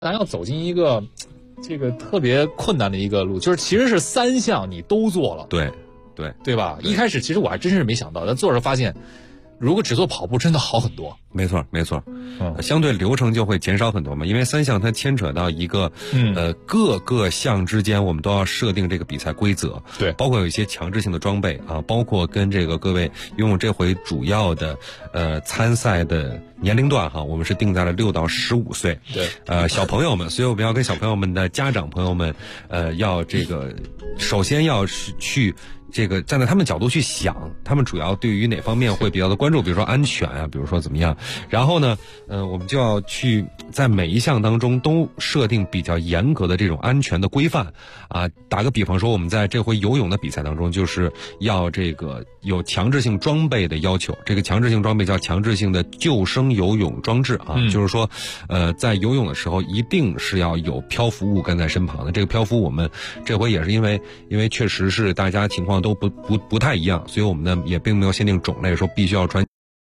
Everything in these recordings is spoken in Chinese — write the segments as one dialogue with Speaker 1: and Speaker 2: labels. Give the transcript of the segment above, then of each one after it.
Speaker 1: 咱要走进一个这个特别困难的一个路，就是其实是3项你都做了，
Speaker 2: 对
Speaker 1: 吧？一开始其实我还真是没想到，但做着发现，如果只做跑步真的好很多。
Speaker 2: 没错，相对流程就会减少很多嘛，因为3项它牵扯到一个各个项之间我们都要设定这个比赛规则，
Speaker 1: 对，
Speaker 2: 包括有一些强制性的装备啊，包括跟这个各位游泳这回主要的参赛的年龄段哈，我们是定在了6到15岁，
Speaker 1: 对，
Speaker 2: 小朋友们，所以我们要跟小朋友们的家长朋友们要这个首先要去这个站在他们角度去想，他们主要对于哪方面会比较的关注，比如说安全啊，比如说怎么样，然后呢我们就要去在每一项当中都设定比较严格的这种安全的规范啊。打个比方说，我们在这回游泳的比赛当中，就是要这个有强制性装备的要求，这个强制性装备叫强制性的救生游泳装置啊，就是说在游泳的时候一定是要有漂浮物跟在身旁的。这个漂浮我们这回也是因为确实是大家情况都不太一样，所以我们呢也并没有限定种类，说必须要穿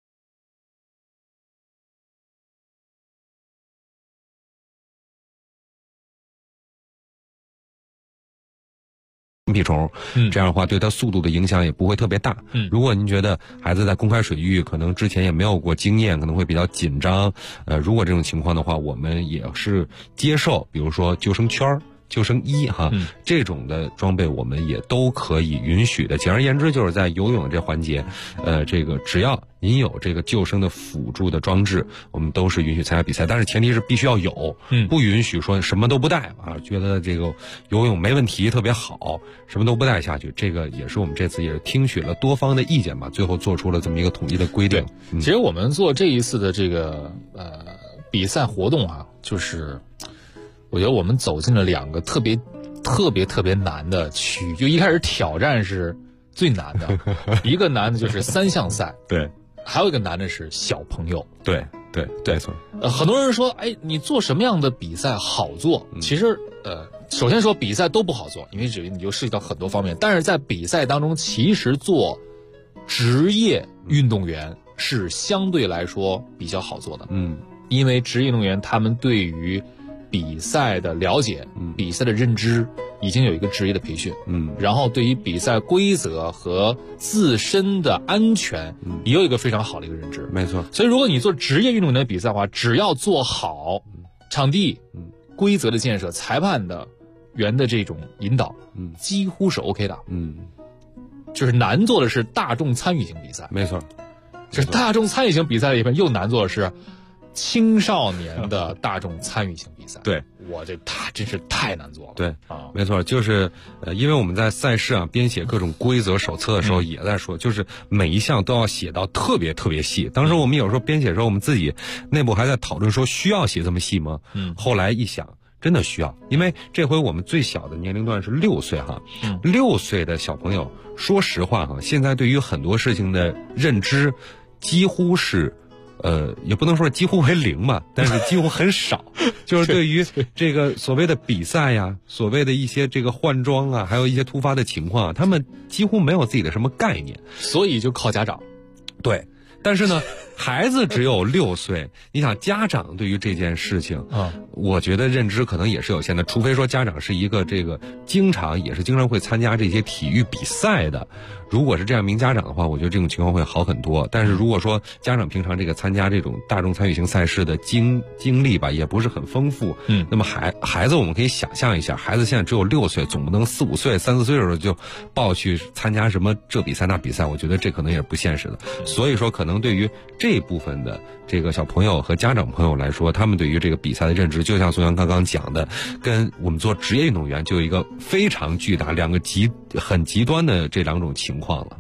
Speaker 2: 屁虫，这样的话对他速度的影响也不会特别大。如果您觉得孩子在公开水域可能之前也没有过经验，可能会比较紧张，如果这种情况的话，我们也是接受，比如说救生圈、救生衣哈，这种的装备我们也都可以允许的。简而言之，就是在游泳这环节，这个只要您有这个救生的辅助的装置，我们都是允许参加比赛，但是前提是必须要有，不允许说什么都不带啊，觉得这个游泳没问题，特别好，什么都不带下去。这个也是我们这次也是听取了多方的意见吧，最后做出了这么一个统一的规定。
Speaker 1: 其实我们做这一次的这个比赛活动啊，就是我觉得我们走进了2个特别难的区域。就一开始挑战是最难的，一个难的就是3项赛，
Speaker 2: 对，
Speaker 1: 还有一个难的是小朋友，
Speaker 2: 对，没错。
Speaker 1: 很多人说，哎，你做什么样的比赛好做？其实首先说比赛都不好做，因为你就涉及到很多方面。但是在比赛当中，其实做职业运动员是相对来说比较好做的，因为职业运动员他们对于比赛的了解，比赛的认知已经有一个职业的培训，然后对于比赛规则和自身的安全也有一个非常好的一个认知，
Speaker 2: 没错。
Speaker 1: 所以如果你做职业运动员的比赛的话，只要做好场地、规则的建设、裁判的员的这种引导，几乎是 OK 的，就是难做的是大众参与型比赛，
Speaker 2: 没错。
Speaker 1: 就是大众参与型比赛里面又难做的是青少年的大众参与型比赛，
Speaker 2: 对，
Speaker 1: 我这真是太难做了。
Speaker 2: 对啊，没错，就是因为我们在赛事啊编写各种规则手册的时候也在说，就是每一项都要写到特别细。当时我们有时候编写的时候，我们自己内部还在讨论说需要写这么细吗？后来一想，真的需要，因为这回我们最小的年龄段是6岁哈，6岁的小朋友，说实话哈，现在对于很多事情的认知几乎是。也不能说几乎为0吧，但是几乎很少。就是对于这个所谓的比赛呀，所谓的一些这个换装啊，还有一些突发的情况，他们几乎没有自己的什么概念，
Speaker 1: 所以就靠家长。
Speaker 2: 对，但是呢，孩子只有6岁，你想家长对于这件事情，我觉得认知可能也是有限的，除非说家长是一个这个经常会参加这些体育比赛的。如果是这样名家长的话，我觉得这种情况会好很多。但是如果说家长平常这个参加这种大众参与型赛事的经历吧，也不是很丰富，那么孩子我们可以想象一下，孩子现在只有6岁，总不能4、5岁、3、4岁的时候就报去参加什么这比赛那比赛，我觉得这可能也是不现实的。所以说，可能对于这部分的这个小朋友和家长朋友来说，他们对于这个比赛的认知，就像宋阳刚刚讲的，跟我们做职业运动员就有一个非常巨大、很极端的这2种情况了。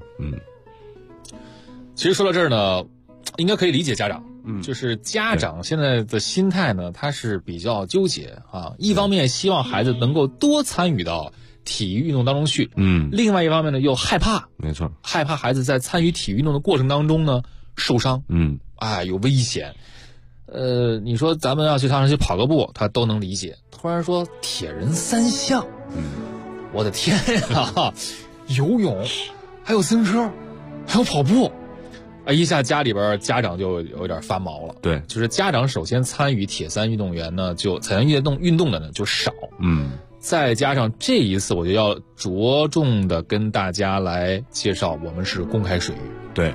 Speaker 1: 其实说到这儿呢，应该可以理解家长，就是家长现在的心态呢，他是比较纠结啊。一方面希望孩子能够多参与到体育运动当中去，另外一方面呢又害怕，
Speaker 2: 没错，
Speaker 1: 害怕孩子在参与体育运动的过程当中呢受伤，有危险。你说咱们要去上去跑个步，他都能理解。突然说铁人3项，我的天呀，游泳，还有自行车，还有跑步， 一下家里边家长就有点发毛了。
Speaker 2: 对，
Speaker 1: 就是家长首先参与铁三运动员呢，就参与运动的呢就少。再加上这一次，我就要着重的跟大家来介绍，我们是公开水域。
Speaker 2: 对，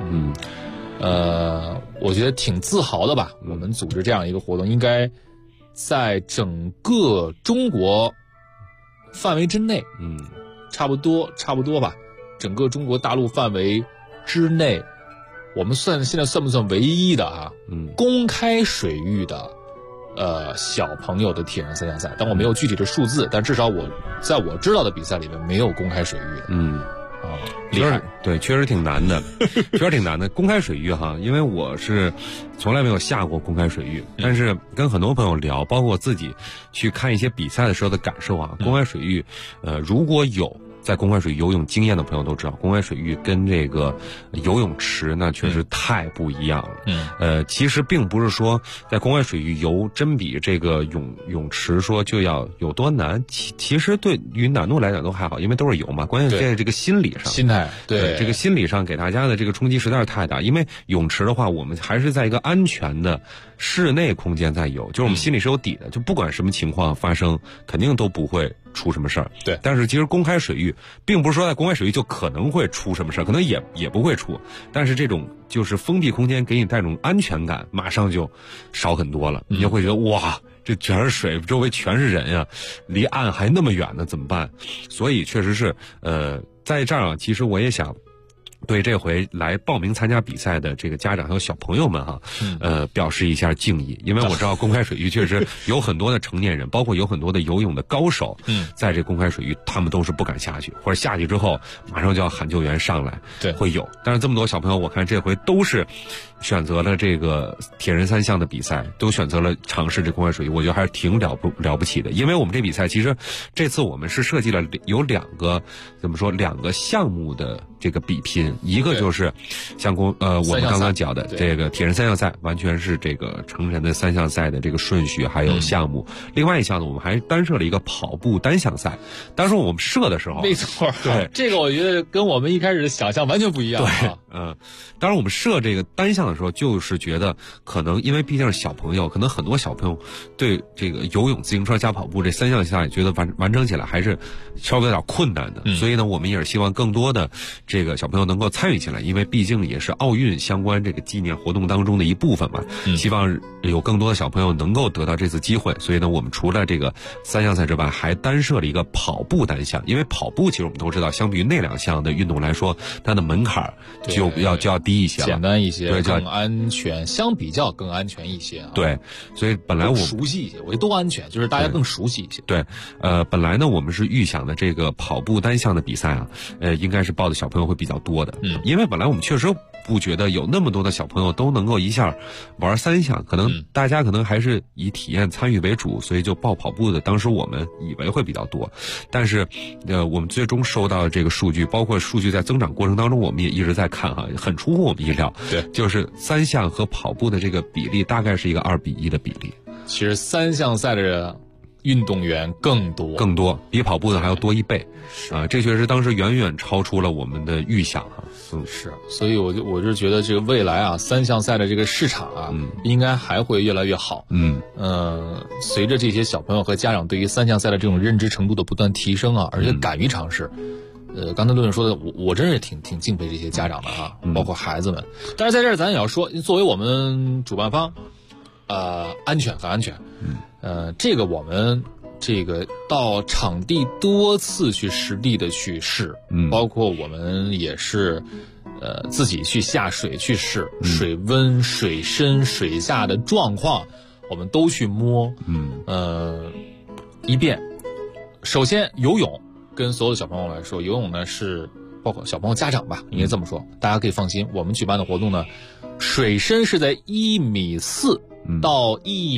Speaker 1: 我觉得挺自豪的吧。我们组织这样一个活动，应该在整个中国范围之内，差不多吧。整个中国大陆范围之内，我们现在算不算唯一的公开水域的小朋友的铁人三项赛？但我没有具体的数字，但至少在我知道的比赛里面没有公开水域的。厉害，
Speaker 2: 对，确实挺难的，确实挺难的。公开水域因为我是从来没有下过公开水域，但是跟很多朋友聊，包括我自己去看一些比赛的时候的感受公开水域，如果有在公开水域游泳经验的朋友都知道，公开水域跟这个游泳池那确实太不一样了。其实并不是说在公开水域游真比这个泳池说就要有多难，其实对于难度来讲都还好，因为都是游嘛。关键是在这个心理上，
Speaker 1: 心态，对
Speaker 2: 这个心理上给大家的这个冲击实在是太大。因为泳池的话，我们还是在一个安全的室内空间在游，就是我们心里是有底的，就不管什么情况发生，肯定都不会出什么事儿。
Speaker 1: 对，
Speaker 2: 但是其实公开水域并不是说在公开水域就可能会出什么事儿，可能也不会出，但是这种就是封闭空间给你带种安全感，马上就少很多了。你就会觉得哇，这全是水，周围全是人呀，离岸还那么远呢，怎么办？所以确实是在这儿其实我也想对这回来报名参加比赛的这个家长还有小朋友们表示一下敬意，因为我知道公开水域确实有很多的成年人，包括有很多的游泳的高手，在这公开水域他们都是不敢下去，或者下去之后马上就要喊救援上来，
Speaker 1: 对，
Speaker 2: 会有。但是这么多小朋友，我看这回都是选择了这个铁人三项的比赛，都选择了尝试这公开水域，我觉得还是挺了不起的。因为我们这比赛其实这次我们是设计了有两个项目的这个比拼，一个就是像我们刚刚讲的这个铁人三项赛，完全是这个成人的三项赛的这个顺序还有项目。另外一项呢，我们还单设了一个跑步单项赛。当时我们设的时候，
Speaker 1: 没错，
Speaker 2: 对
Speaker 1: 这个我觉得跟我们一开始的想象完全不一样。
Speaker 2: 对，当然我们设这个单项的时候，就是觉得可能因为毕竟是小朋友，可能很多小朋友对这个游泳、自行车加跑步这三项赛觉得完成起来还是稍微有点困难的。所以呢，我们也是希望更多的这个小朋友能够参与进来，因为毕竟也是奥运相关这个纪念活动当中的一部分嘛。希望有更多的小朋友能够得到这次机会。所以呢，我们除了这个三项赛之外，还单设了一个跑步单项。因为跑步其实我们都知道，相比于那两项的运动来说，它的门槛就要低一些了，
Speaker 1: 简单一些，
Speaker 2: 对，
Speaker 1: 更安全，相比较更安全一些。
Speaker 2: 对，所以本来我
Speaker 1: 熟悉一些，我觉得都安全，就是大家更熟悉一些。
Speaker 2: 对，本来呢，我们是预想的这个跑步单项的比赛应该是报的小朋友会比较多的。因为本来我们确实不觉得有那么多的小朋友都能够一下玩三项，可能大家可能还是以体验参与为主，所以就报跑步的。当时我们以为会比较多，但是我们最终收到的这个数据，包括数据在增长过程当中，我们也一直在看很出乎我们意料。
Speaker 1: 对，
Speaker 2: 就是三项和跑步的这个比例大概是一个2:1的比例。
Speaker 1: 其实三项赛的运动员更多，
Speaker 2: 比跑步的还要多1倍这确实当时远远超出了我们的预想
Speaker 1: 是，所以我就觉得这个未来三项赛的这个市场应该还会越来越好。随着这些小朋友和家长对于三项赛的这种认知程度的不断提升而且敢于尝试。刚才陆总说的，我真是挺敬佩这些家长的包括孩子们。但是在这儿咱也要说，作为我们主办方，安全很安全。这个我们这个到场地多次去实地的去试，包括我们也是自己去下水去试，水温、水深、水下的状况，我们都去摸，一遍。首先游泳跟所有的小朋友来说，游泳呢是包括小朋友家长吧，应该这么说，大家可以放心。我们举办的活动呢，水深是在1.4米到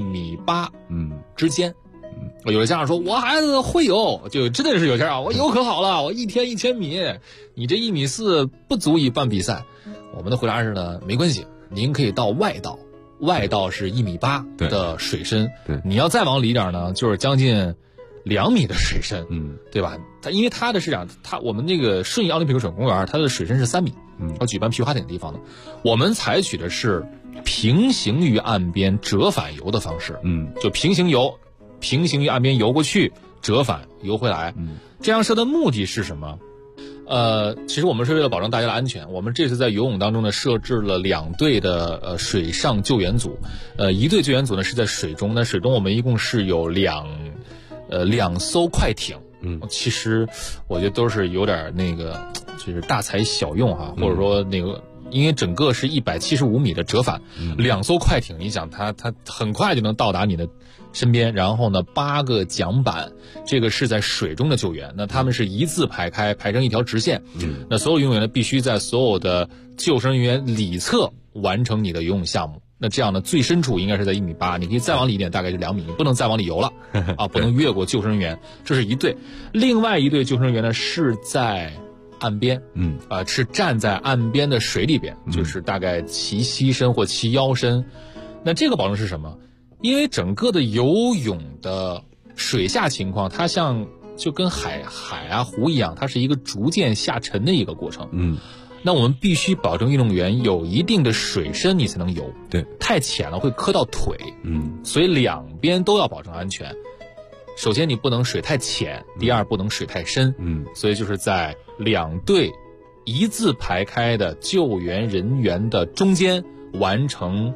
Speaker 1: 1.8米之间。有的家长说我孩子会游，就真的是有家长我游可好了，我1天1000米，你这1.4米不足以办比赛。我们的回答是呢，没关系，您可以到外道，外道是1.8米的水深，
Speaker 2: 对，
Speaker 1: 你要再往里点呢，就是将近 2米的水深，对吧？因为它的是这样，我们那个顺义奥林匹克水上公园，它的水深是3米，要举办皮划艇的地方的，我们采取的是平行于岸边折返游的方式，就平行游，平行于岸边游过去，折返游回来。这样设的目的是什么？其实我们是为了保证大家的安全，我们这次在游泳当中呢设置了2队的水上救援组，一队救援组呢是在水中，那水中我们一共是有两艘快艇，其实我觉得都是有点那个就是大材小用哈，或者说那个。因为整个是175米的折返，2艘快艇，你想它很快就能到达你的身边，然后呢8个桨板，这个是在水中的救援，那他们是一字排开，排成一条直线，那所有游泳员呢必须在所有的救生人员里侧完成你的游泳项目，那这样呢最深处应该是在1.8米，你可以再往里一点，大概是2米，你不能再往里游了啊，不能越过救生人员，这是一队，另外一队救生人员呢是在岸边，是站在岸边的水里边，就是大概齐膝深或齐腰深。那这个保证是什么？因为整个的游泳的水下情况，它就跟海啊湖一样，它是一个逐渐下沉的一个过程。那我们必须保证运动员有一定的水深，你才能游。
Speaker 2: 对，
Speaker 1: 太浅了会磕到腿。所以2边都要保证安全。首先你不能水太浅，第二不能水太深，所以就是在2队一字排开的救援人员的中间完成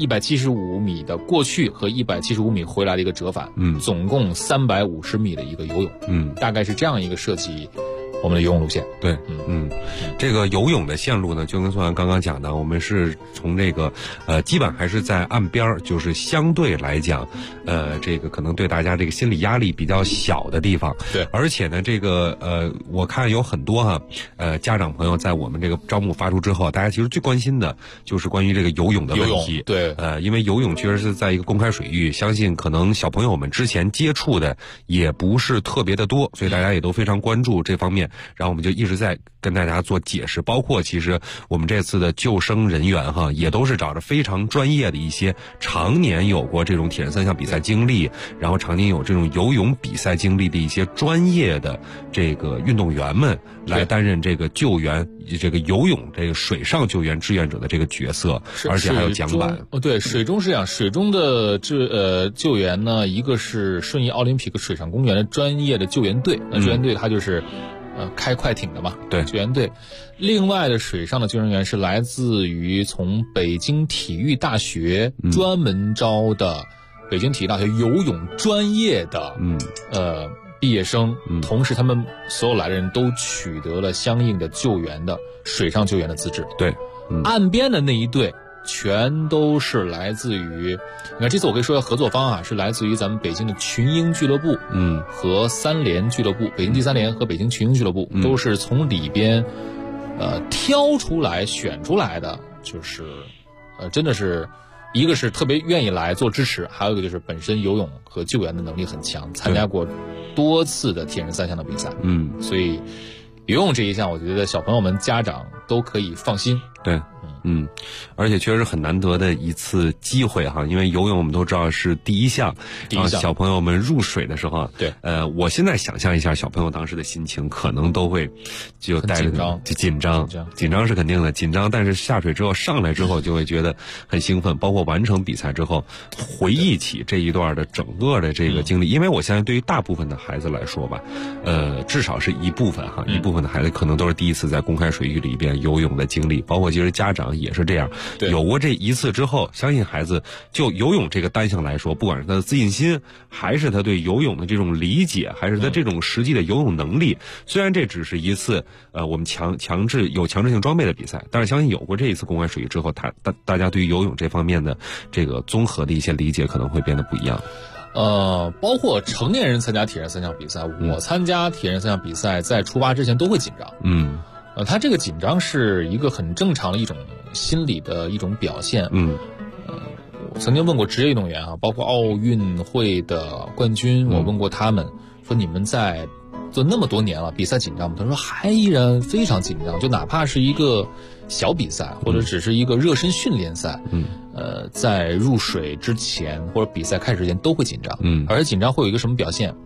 Speaker 1: 175米的过去和175米回来的一个折返，总共350米的一个游泳，大概是这样一个设计我们的游泳路线。
Speaker 2: 对，这个游泳的线路呢，就跟宋阳刚刚讲的，我们是从这个基本还是在岸边，就是相对来讲，这个可能对大家这个心理压力比较小的地方。
Speaker 1: 对，
Speaker 2: 而且呢，这个我看有很多家长朋友在我们这个招募发出之后，大家其实最关心的就是关于这个游泳的问题。
Speaker 1: 对，
Speaker 2: 因为游泳确实是在一个公开水域，相信可能小朋友们之前接触的也不是特别的多，所以大家也都非常关注这方面。然后我们就一直在跟大家做解释，包括其实我们这次的救生人员也都是找着非常专业的一些常年有过这种铁人3项比赛经历，然后常年有这种游泳比赛经历的一些专业的这个运动员们来担任这个救援这个游泳这个水上救援志愿者的这个角色，而且还有桨板。
Speaker 1: 对，水中是这样，水中的救援呢，一个是顺义奥林匹克水上公园的专业的救援队，那救援队它就是开快艇的嘛，
Speaker 2: 对，
Speaker 1: 救援队。另外的水上的救生员是来自于从北京体育大学专门招的北京体育大学游泳专业的毕业生，同时他们所有来的人都取得了相应的救援的水上救援的资质。
Speaker 2: 对，
Speaker 1: 岸边的那一队全都是来自于，你看这次我可以说合作方是来自于咱们北京的群英俱乐部，和3联俱乐部，北京第3联和北京群英俱乐部，都是从里边挑出来选出来的，就是真的是一个是特别愿意来做支持，还有一个就是本身游泳和救援的能力很强，参加过多次的铁人3项的比赛，所以游泳这一项我觉得小朋友们家长都可以放心。
Speaker 2: 对，而且确实很难得的一次机会因为游泳我们都知道是第一项，小朋友们入水的时候，
Speaker 1: 对，
Speaker 2: 我现在想象一下小朋友当时的心情，可能都会就带着紧张是肯定的，紧张，但是下水之后上来之后就会觉得很兴奋，包括完成比赛之后回忆起这一段的整个的这个经历，因为我相信对于大部分的孩子来说吧，至少是一部分一部分的孩子可能都是第一次在公开水域里边游泳的经历，包括其实家长也是这样，有过这一次之后，相信孩子就游泳这个单项来说，不管是他的自信心，还是他对游泳的这种理解，还是他这种实际的游泳能力，虽然这只是一次我们强制性装备的比赛，但是相信有过这一次公开水域之后，大家对于游泳这方面的这个综合的一些理解可能会变得不一样。
Speaker 1: 包括成年人参加铁人3项比赛，我参加铁人3项比赛在出发之前都会紧张。他这个紧张是一个很正常的一种心理的一种表现。我曾经问过职业运动员包括奥运会的冠军，我问过他们说你们在做那么多年了，比赛紧张吗？他说还依然非常紧张，就哪怕是一个小比赛或者只是一个热身训练赛，在入水之前或者比赛开始之前都会紧张。而且紧张会有一个什么表现？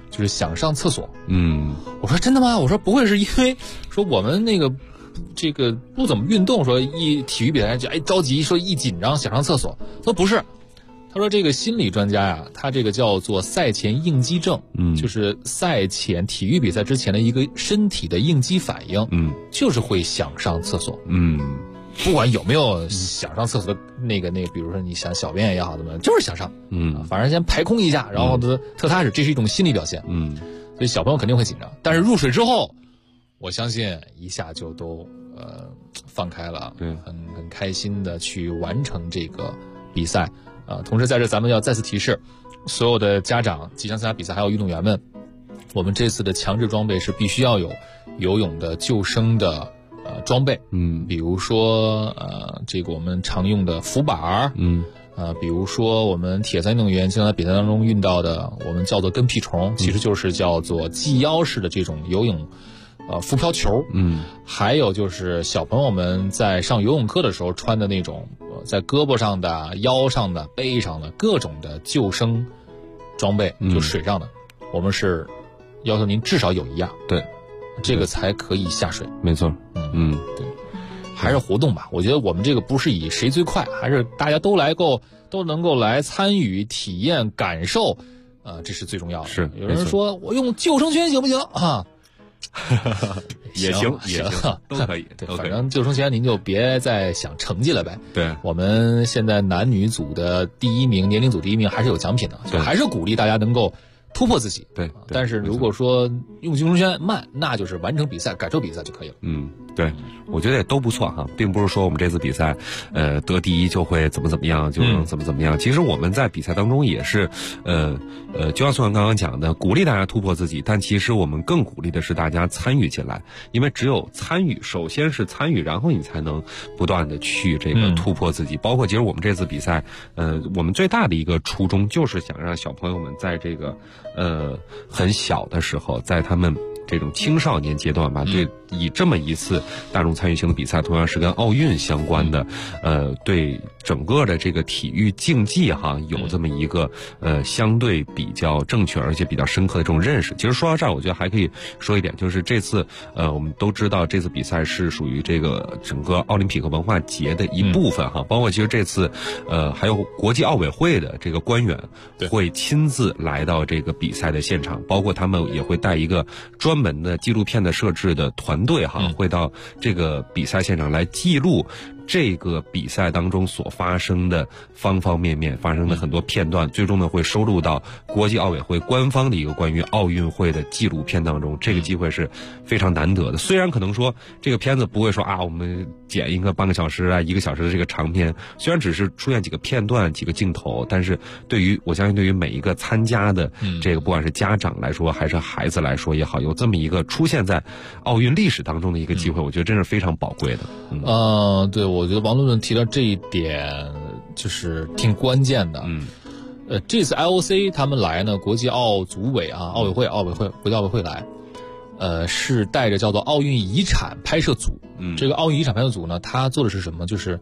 Speaker 1: 就是想上厕所。
Speaker 2: 我
Speaker 1: 说真的吗？我说不会是因为说我们那个这个不怎么运动，说一体育比赛就着急，说一紧张想上厕所。他说不是，他说这个心理专家呀，他这个叫做赛前应激症，就是赛前体育比赛之前的一个身体的应激反应，就是会想上厕所，不管有没有想上厕所的那个，比如说你想小便也好，怎么就是想上，反正先排空一下，然后特踏实，这是一种心理表现，所以小朋友肯定会紧张，但是入水之后，我相信一下就都放开了，
Speaker 2: 对，
Speaker 1: 很开心的去完成这个比赛。同时在这咱们要再次提示所有的家长、即将参加比赛还有运动员们，我们这次的强制装备是必须要有游泳的救生的装备，比如说这个我们常用的浮板，比如说我们铁三运动员经常在比赛当中运到的，我们叫做跟屁虫，其实就是叫做系腰式的这种游泳浮漂球，还有就是小朋友们在上游泳课的时候穿的那种在胳膊上的、腰上的、背上的各种的救生装备，就水上的，我们是要求您至少有一样，
Speaker 2: 对，
Speaker 1: 这个才可以下水。
Speaker 2: 没错，
Speaker 1: 对，还是活动吧。我觉得我们这个不是以谁最快，还是大家都能够来参与、体验、感受，这是最重要的。
Speaker 2: 是，
Speaker 1: 有人说我用救生圈行不行啊？
Speaker 2: 也行，都可以。
Speaker 1: 对，反正救生圈您就别再想成绩了呗。
Speaker 2: 对，
Speaker 1: 我们现在男女组的第一名，年龄组第一名还是有奖品的，就还是鼓励大家能够突破自己。
Speaker 2: 对，
Speaker 1: 但是如果说用救生圈慢，那就是完成比赛、感受比赛就可以了。
Speaker 2: 对，我觉得也都不错哈，并不是说我们这次比赛，得第一就会怎么样，就能怎么样。其实我们在比赛当中也是，就像宋阳刚刚讲的，鼓励大家突破自己，但其实我们更鼓励的是大家参与进来，因为只有参与，首先是参与，然后你才能不断的去这个突破自己。包括其实我们这次比赛，我们最大的一个初衷就是想让小朋友们在这个很小的时候，在他们这种青少年阶段吧，对，以这么一次大众参与性的比赛，同样是跟奥运相关的，对整个的这个体育竞技哈，有这么一个相对比较正确而且比较深刻的这种认识。其实说到这儿，我觉得还可以说一点，就是这次我们都知道这次比赛是属于这个整个奥林匹克文化节的一部分哈，包括其实这次还有国际奥委会的这个官员会亲自来到这个比赛的现场，包括他们也会带一个专门的纪录片的摄制的团队哈，会到这个比赛现场来记录这个比赛当中所发生的方方面面，发生的很多片段，最终呢会收录到国际奥委会官方的一个关于奥运会的纪录片当中。这个机会是非常难得的。虽然可能说这个片子不会说我们剪一个半个小时1个小时的这个长片，虽然只是出现几个片段、几个镜头，但是我相信对于每一个参加的这个不管是家长来说还是孩子来说也好，有这么一个出现在奥运历史当中的一个机会，我觉得真是非常宝贵的。
Speaker 1: 对，我觉得王论论提到这一点就是挺关键的。这次 IOC 他们来呢，国际奥组委啊，国际奥委会来，是带着叫做奥运遗产拍摄组。这个奥运遗产拍摄组呢，他做的是什么？就是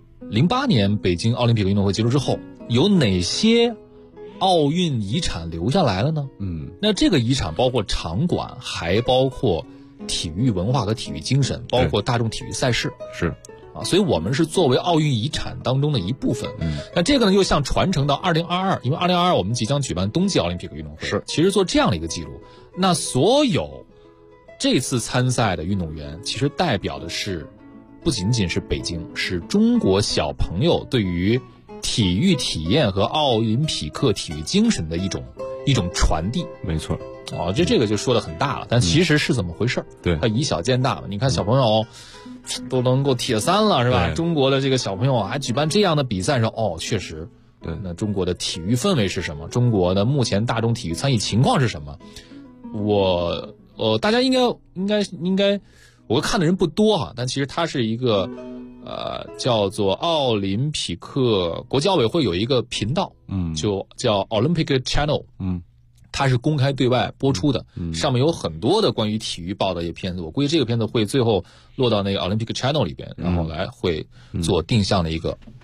Speaker 1: 08年北京奥林匹克运动会结束之后，有哪些奥运遗产留下来了呢？那这个遗产包括场馆，还包括体育文化和体育精神，包括大众体育赛事。
Speaker 2: 是。
Speaker 1: 所以我们是作为奥运遗产当中的一部分。那这个呢，又像传承到2022，因为2022我们即将举办冬季奥林匹克运动会，
Speaker 2: 是
Speaker 1: 其实做这样的一个记录。那所有这次参赛的运动员，其实代表的是不仅仅是北京，是中国小朋友对于体育体验和奥林匹克体育精神的一种传递。
Speaker 2: 没错。
Speaker 1: 这个就说得很大了，但其实是怎么回事？
Speaker 2: 对，
Speaker 1: 它以小见大嘛。你看小朋友都能够铁3了，是吧？中国的这个小朋友还举办这样的比赛的时候，确实，
Speaker 2: 对。
Speaker 1: 那中国的体育氛围是什么？中国的目前大众体育参与情况是什么？大家应该，我看的人不多哈，但其实它是一个叫做奥林匹克国际奥委会有一个频道，就叫 Olympic Channel，它是公开对外播出的，上面有很多的关于体育报的一些片子。我估计这个片子会最后落到那个 Olympic Channel 里边，然后会做定向的一个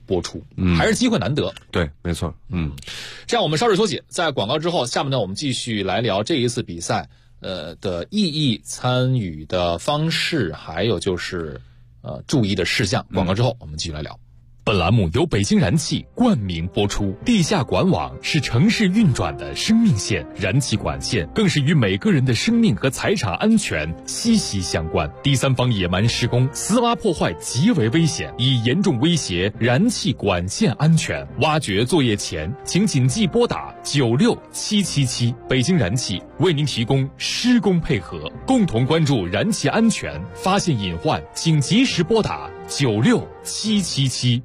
Speaker 1: 播出，还是机会难得。
Speaker 2: 对，没错。
Speaker 1: 这样我们稍事休息，在广告之后，下面呢我们继续来聊这一次比赛的意义、参与的方式，还有就是注意的事项。广告之后我们继续来聊。本栏目由北京燃气冠名播出。地下管网是城市运转的生命线，燃气管线更是与每个人的生命和财产安全息息相关。第三方野蛮施工、私挖破坏极为危险，已严重威胁燃气管线安全。挖掘作业前，请谨记拨打96777。北京燃气为您提供施工配合，共同关注燃气安全，发现隐患请及时拨打96777。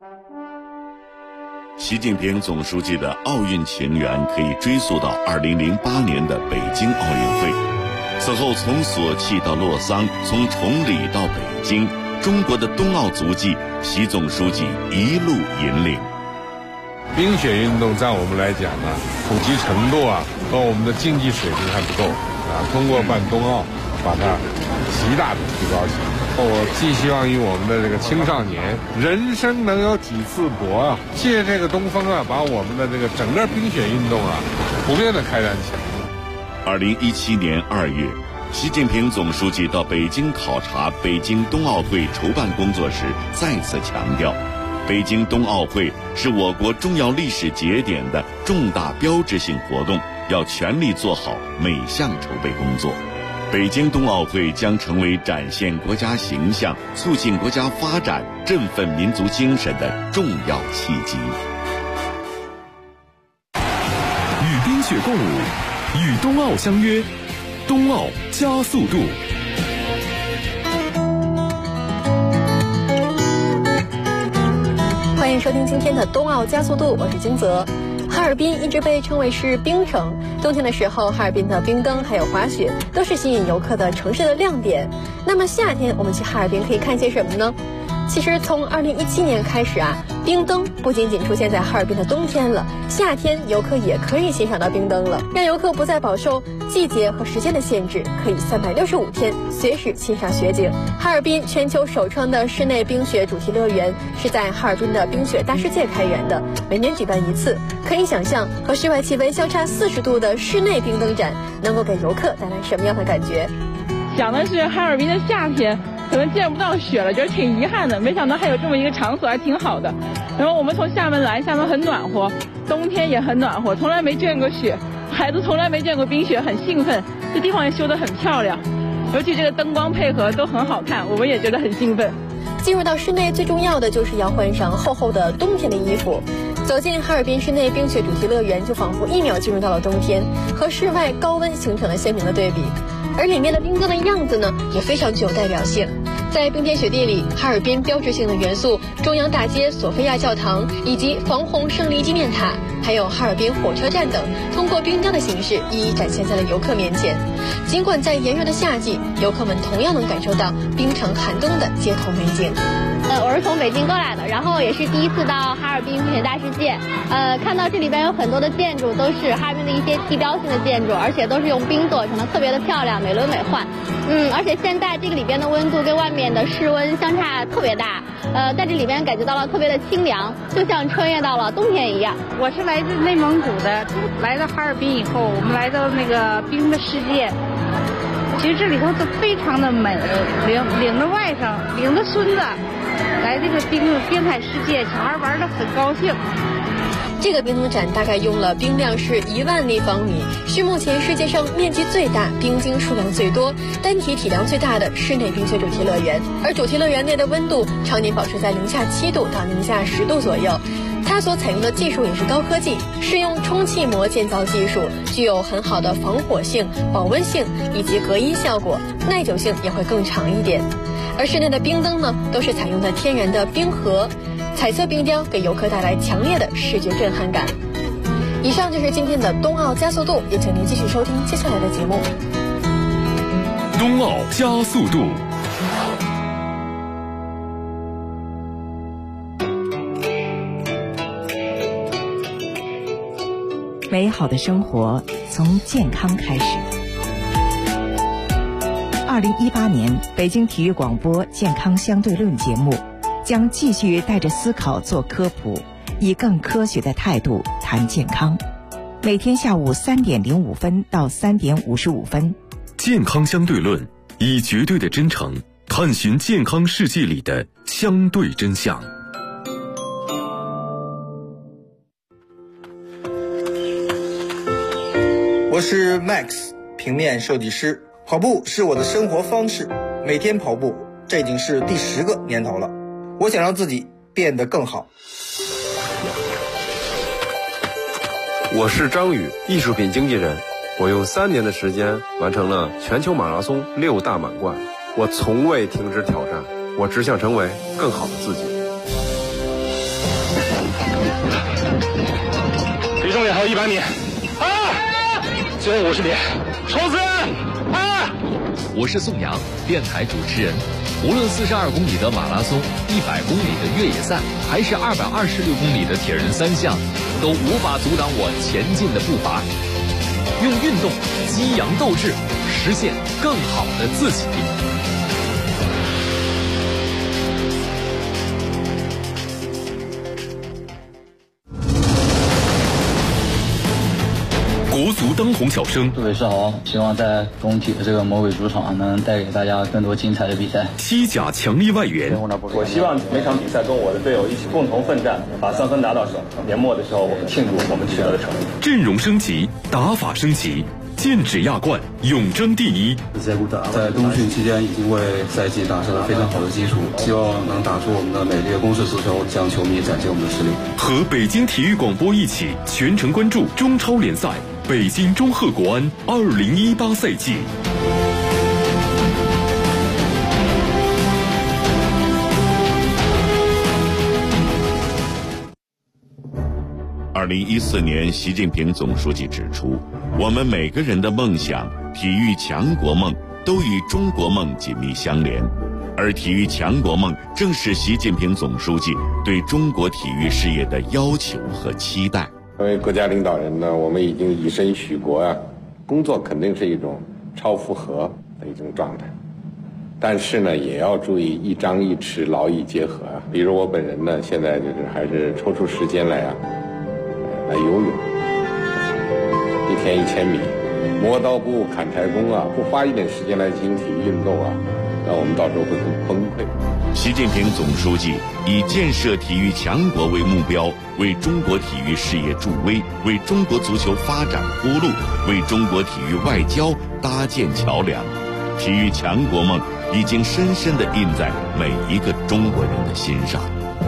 Speaker 3: 习近平总书记的奥运情缘可以追溯到2008年的北京奥运会。此后从索契到洛桑，从崇礼到北京，中国的冬奥足迹，习总书记一路引领。
Speaker 4: 冰雪运动在我们来讲呢，普及程度和我们的竞技水平还不够通过办冬奥，把它极大的提高起来。我寄希望于我们的这个青少年，人生能有几次搏借这个东风把我们的这个整个冰雪运动普遍的开展起来。
Speaker 3: 2017年2月，习近平总书记到北京考察北京冬奥会筹办工作时，再次强调，北京冬奥会是我国重要历史节点的重大标志性活动，要全力做好每项筹备工作。北京冬奥会将成为展现国家形象、促进国家发展、振奋民族精神的重要契机。
Speaker 5: 与冰雪共舞，与冬奥相约，冬奥加速度。
Speaker 6: 欢迎收听今天的冬奥加速度，我是金泽。哈尔滨一直被称为是冰城，冬天的时候，哈尔滨的冰灯还有滑雪都是吸引游客的城市的亮点。那么夏天我们去哈尔滨可以看些什么呢？其实从2017年开始冰灯不仅仅出现在哈尔滨的冬天了，夏天游客也可以欣赏到冰灯了，让游客不再饱受季节和时间的限制，可以365天随时欣赏雪景。哈尔滨全球首创的室内冰雪主题乐园是在哈尔滨的冰雪大世界开园的，每年举办一次。可以想象和室外气温相差40度的室内冰灯展能够给游客带来什么样的感觉。
Speaker 7: 想的是哈尔滨的夏天可能见不到雪了，觉得挺遗憾的，没想到还有这么一个场所，还挺好的。然后我们从厦门来，厦门很暖和，冬天也很暖和，从来没见过雪，孩子从来没见过冰雪，很兴奋。这地方也修得很漂亮，尤其这个灯光配合都很好看，我们也觉得很兴奋。
Speaker 6: 进入到室内最重要的就是要换上厚厚的冬天的衣服。走进哈尔滨室内冰雪主题乐园，就仿佛1秒进入到了冬天，和室外高温形成了鲜明的对比。而里面的冰灯的样子呢，也非常具有代表性。在冰天雪地里，哈尔滨标志性的元素中央大街索菲亚教堂以及防洪胜利纪念塔，还有哈尔滨火车站等，通过冰雕的形式一一展现在了游客面前。尽管在炎热的夏季，游客们同样能感受到冰城寒冬的街头美景。
Speaker 8: 我是从北京过来的，然后也是第一次到哈尔滨冰雪大世界。看到这里边有很多的建筑都是哈尔滨的一些地标性的建筑，而且都是用冰做成的，特别的漂亮，美轮美奂。而且现在这个里边的温度跟外面的室温相差特别大，在这里边感觉到了特别的清凉，就像穿越到了冬天一样。
Speaker 9: 我是来自内蒙古的，来到哈尔滨以后，我们来到那个冰的世界。其实这里头都非常的美，领着外甥，领着孙子来这个冰海世界，小孩玩得很高兴。
Speaker 6: 这个冰灯展大概用了冰量是1万立方米，是目前世界上面积最大、冰晶数量最多、单体体量最大的室内冰雪主题乐园。而主题乐园内的温度常年保持在-7度到-10度左右。它所采用的技术也是高科技，是用充气膜建造技术，具有很好的防火性、保温性以及隔音效果，耐久性也会更长一点。而室内的冰灯呢，都是采用的天然的冰河，彩色冰雕给游客带来强烈的视觉震撼感。以上就是今天的冬奥加速度，也请您继续收听接下来的节目。
Speaker 5: 冬奥加速度。
Speaker 10: 美好的生活从健康开始。2018年北京体育广播健康相对论节目将继续带着思考做科普，以更科学的态度谈健康。每天下午3点05分到3点55分，
Speaker 5: 健康相对论，以绝对的真诚探寻健康世界里的相对真相。
Speaker 11: 我是 Max， 平面设计师。跑步是我的生活方式，每天跑步，这已经是第10个年头了。我想让自己变得更好。
Speaker 12: 我是张宇，艺术品经纪人。我用3年的时间完成了全球马拉松6大满贯。我从未停止挑战，我只想成为更好的自己。
Speaker 13: 离终点还有100米，最后50米，冲刺！
Speaker 1: 我是宋阳，电台主持人。无论42公里的马拉松、100公里的越野赛，还是226公里的铁人3项，都无法阻挡我前进的步伐。用运动激扬斗志，实现更好的自己。
Speaker 5: 国足当红小生，
Speaker 14: 各位是好，希望在工体的这个魔鬼主场能带给大家更多精彩的比赛。
Speaker 5: 西甲强力外援，
Speaker 15: 我希望每场比赛跟我的队友一起共同奋战，把3分拿到手。年末的时候，我们庆祝我们取得的成绩。
Speaker 5: 阵容升级，打法升级，剑指亚冠，永争第一。
Speaker 16: 在冬训期间已经为赛季打下了非常好的基础，希望能打出我们的美丽的攻势足球，向球迷展现我们的实力。
Speaker 5: 和北京体育广播一起全程关注中超联赛北京中赫国安2018赛季。
Speaker 3: 2014年，习近平总书记指出，我们每个人的梦想、体育强国梦都与中国梦紧密相连，而体育强国梦正是习近平总书记对中国体育事业的要求和期待。
Speaker 17: 作为国家领导人呢，我们已经以身许国啊，工作肯定是一种超负荷的一种状态，但是呢，也要注意一张一弛，劳逸结合啊。比如我本人呢，现在就是还是抽出时间来游泳，1天1000米，磨刀不误砍柴工啊，不花一点时间来进行体育运动啊，那我们到时候会很崩溃。
Speaker 3: 习近平总书记以建设体育强国为目标，为中国体育事业助威，为中国足球发展铺路，为中国体育外交搭建桥梁。体育强国梦已经深深地印在每一个中国人的心上。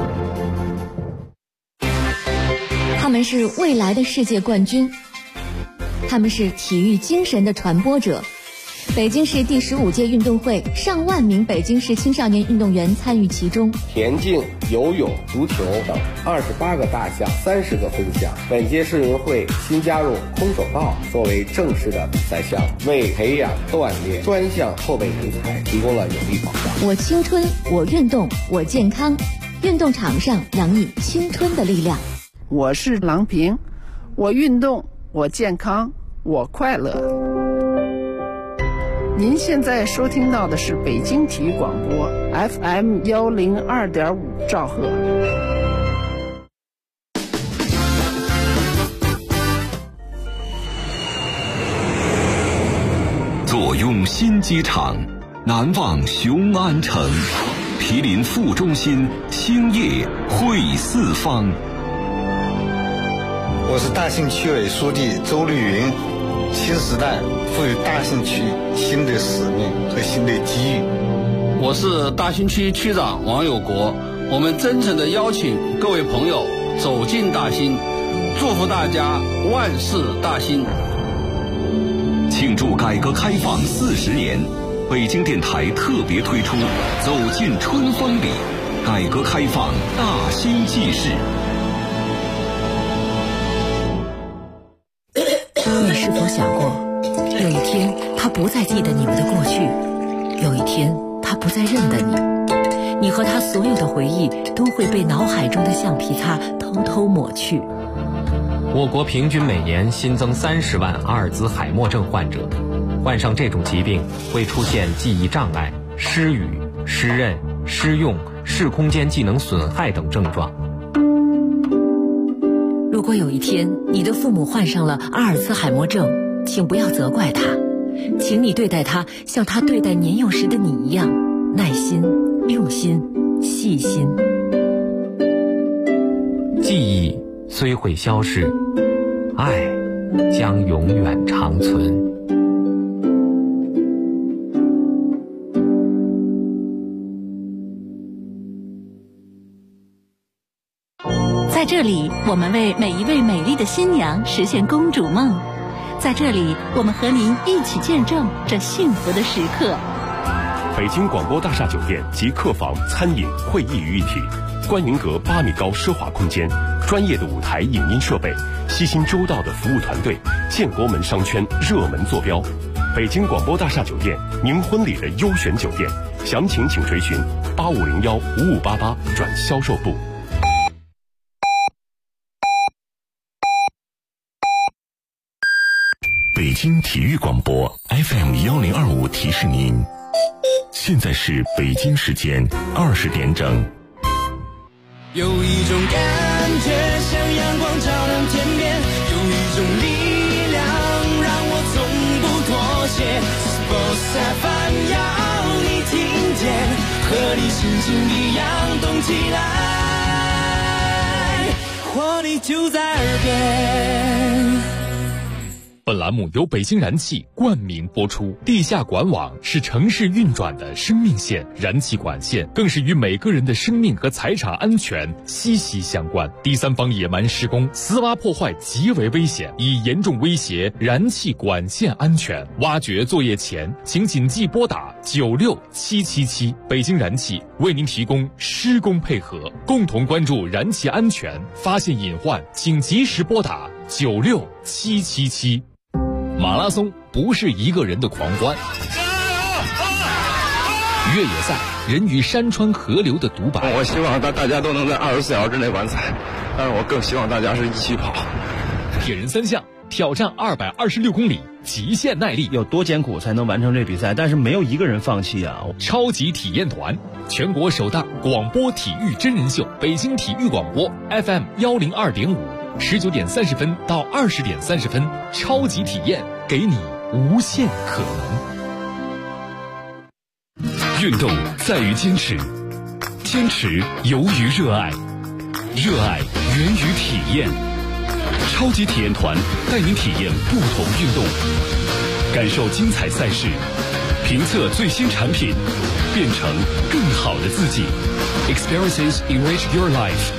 Speaker 18: 他们是未来的世界冠军，他们是体育精神的传播者。北京市第15届运动会，上万名北京市青少年运动员参与其中。
Speaker 19: 田径、游泳、足球等28个大项，30个分项。本届世运会新加入空手道作为正式的比赛项，为培养锻炼专项后备人才提供了有力保障。
Speaker 18: 我青春，我运动，我健康。运动场上洋溢青春的力量。
Speaker 20: 我是郎平，我运动，我健康，我快乐。您现在收听到的是北京体育广播 FM 102.5兆赫。
Speaker 5: 坐拥新机场，难忘雄安城，毗邻副中心，兴业汇四方。
Speaker 21: 我是大兴区委书记周绿云。新时代赋予大兴区新的使命和新的机遇。
Speaker 22: 我是大兴区区长王有国，我们真诚地邀请各位朋友走进大兴，祝福大家万事大兴。
Speaker 5: 庆祝改革开放40年，北京电台特别推出走进春风里，改革开放大兴纪事。
Speaker 10: 你是否想过，有一天他不再记得你们的过去，有一天他不再认得你，你和他所有的回忆都会被脑海中的橡皮擦偷偷抹去。
Speaker 23: 我国平均每年新增30万阿尔兹海默症患者，患上这种疾病会出现记忆障碍、失语、失认、 失用、视空间技能损害等症状。
Speaker 10: 如果有一天你的父母患上了阿尔茨海默症，请不要责怪他，请你对待他像他对待年幼时的你一样，耐心、用心、细心。
Speaker 23: 记忆虽会消逝，爱将永远长存。
Speaker 2: 在这里，我们为每一位美丽的新娘实现公主梦。在这里，我们和您一起见证这幸福的时刻。
Speaker 4: 北京广播大厦酒店集客房、餐饮、会议于一体，观云阁8米高奢华空间，专业的舞台影音设备，悉心周到的服务团队，建国门商圈热门坐标。北京广播大厦酒店，您婚礼的优选酒店，详情请垂询8501-5588转销售部。
Speaker 7: 北京体育广播 FM1025提示您，现在是北京时间20点整。
Speaker 24: 有一种感觉像阳光照亮天边，有一种力量让我从不妥协。Sports FM 要你听见，和你心情一样动起来，活力就在耳边。
Speaker 1: 本栏目由北京燃气冠名播出。地下管网是城市运转的生命线，燃气管线更是与每个人的生命和财产安全息息相关。第三方野蛮施工、私挖破坏极为危险，已严重威胁燃气管线安全。挖掘作业前，请谨记拨打96777。北京燃气为您提供施工配合，共同关注燃气安全，发现隐患请及时拨打96777。马拉松不是一个人的狂欢，越野赛人与山川河流的独白。
Speaker 25: 我希望大家都能在24小时之内完赛，但是我更希望大家是一起跑。
Speaker 1: 铁人3项挑战226公里，极限耐力，
Speaker 26: 有多艰苦才能完成这比赛？但是没有一个人放弃啊！
Speaker 1: 超级体验团，全国首档广播体育真人秀，北京体育广播 FM102.5，19点30分到20点30分，超级体验，给你无限可能。
Speaker 7: 运动在于坚持，坚持由于热爱，热爱源于体验。超级体验团带您体验不同运动，感受精彩赛事，评测最新产品，变成更好的自己。Experiences enrich your life。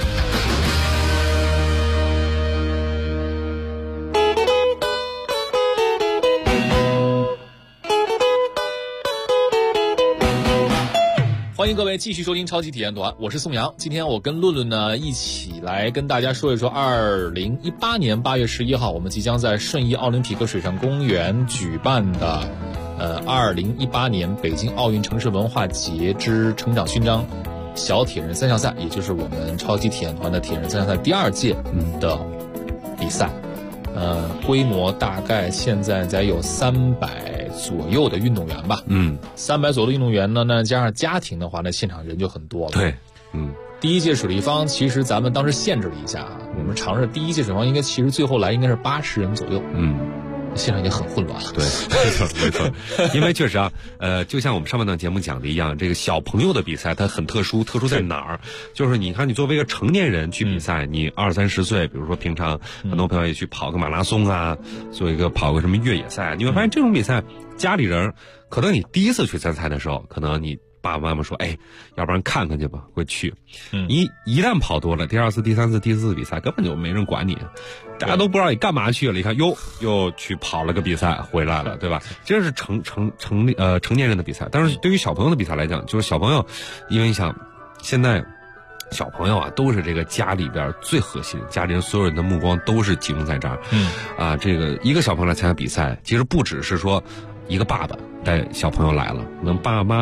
Speaker 1: 欢迎各位继续收听超级体验团，我是宋阳。今天我跟论论呢一起来跟大家说一说2018年8月11号我们即将在顺义奥林匹克水上公园举办的2018年北京奥运城市文化节之成长勋章小铁人3项赛，也就是我们超级体验团的铁人3项赛第2届的比赛。规模大概现在才有300左右的运动员吧。300左右的运动员呢，那加上家庭的话，那现场人就很多了。
Speaker 7: 对，
Speaker 1: 第一届水立方其实咱们当时限制了一下，我们尝试第一届水立方应该其实最后来应该是80人左右。现场已经很混乱了。
Speaker 27: 对，没错，因为确实啊，就像我们上半段节目讲的一样，这个小朋友的比赛它很特殊，特殊在哪儿？就是你看，你作为一个成年人去比赛，你20、30岁，比如说平常很多朋友也去跑个马拉松啊，做一个跑个什么越野赛，你会发现这种比赛，家里人可能你第一次去参赛的时候，可能你爸爸妈妈说，哎，要不然看看去吧，会去。你一旦跑多了，第2次、第3次、第4次比赛根本就没人管你，大家都不知道你干嘛去了。一看，哟，又去跑了个比赛回来了，对吧？这是成年人的比赛，但是对于小朋友的比赛来讲，就是小朋友，因为你想现在小朋友啊，都是这个家里边最核心，家里人所有人的目光都是集中在这儿。这个一个小朋友来参加比赛，其实不只是说一个爸爸带小朋友来了，可能爸爸妈妈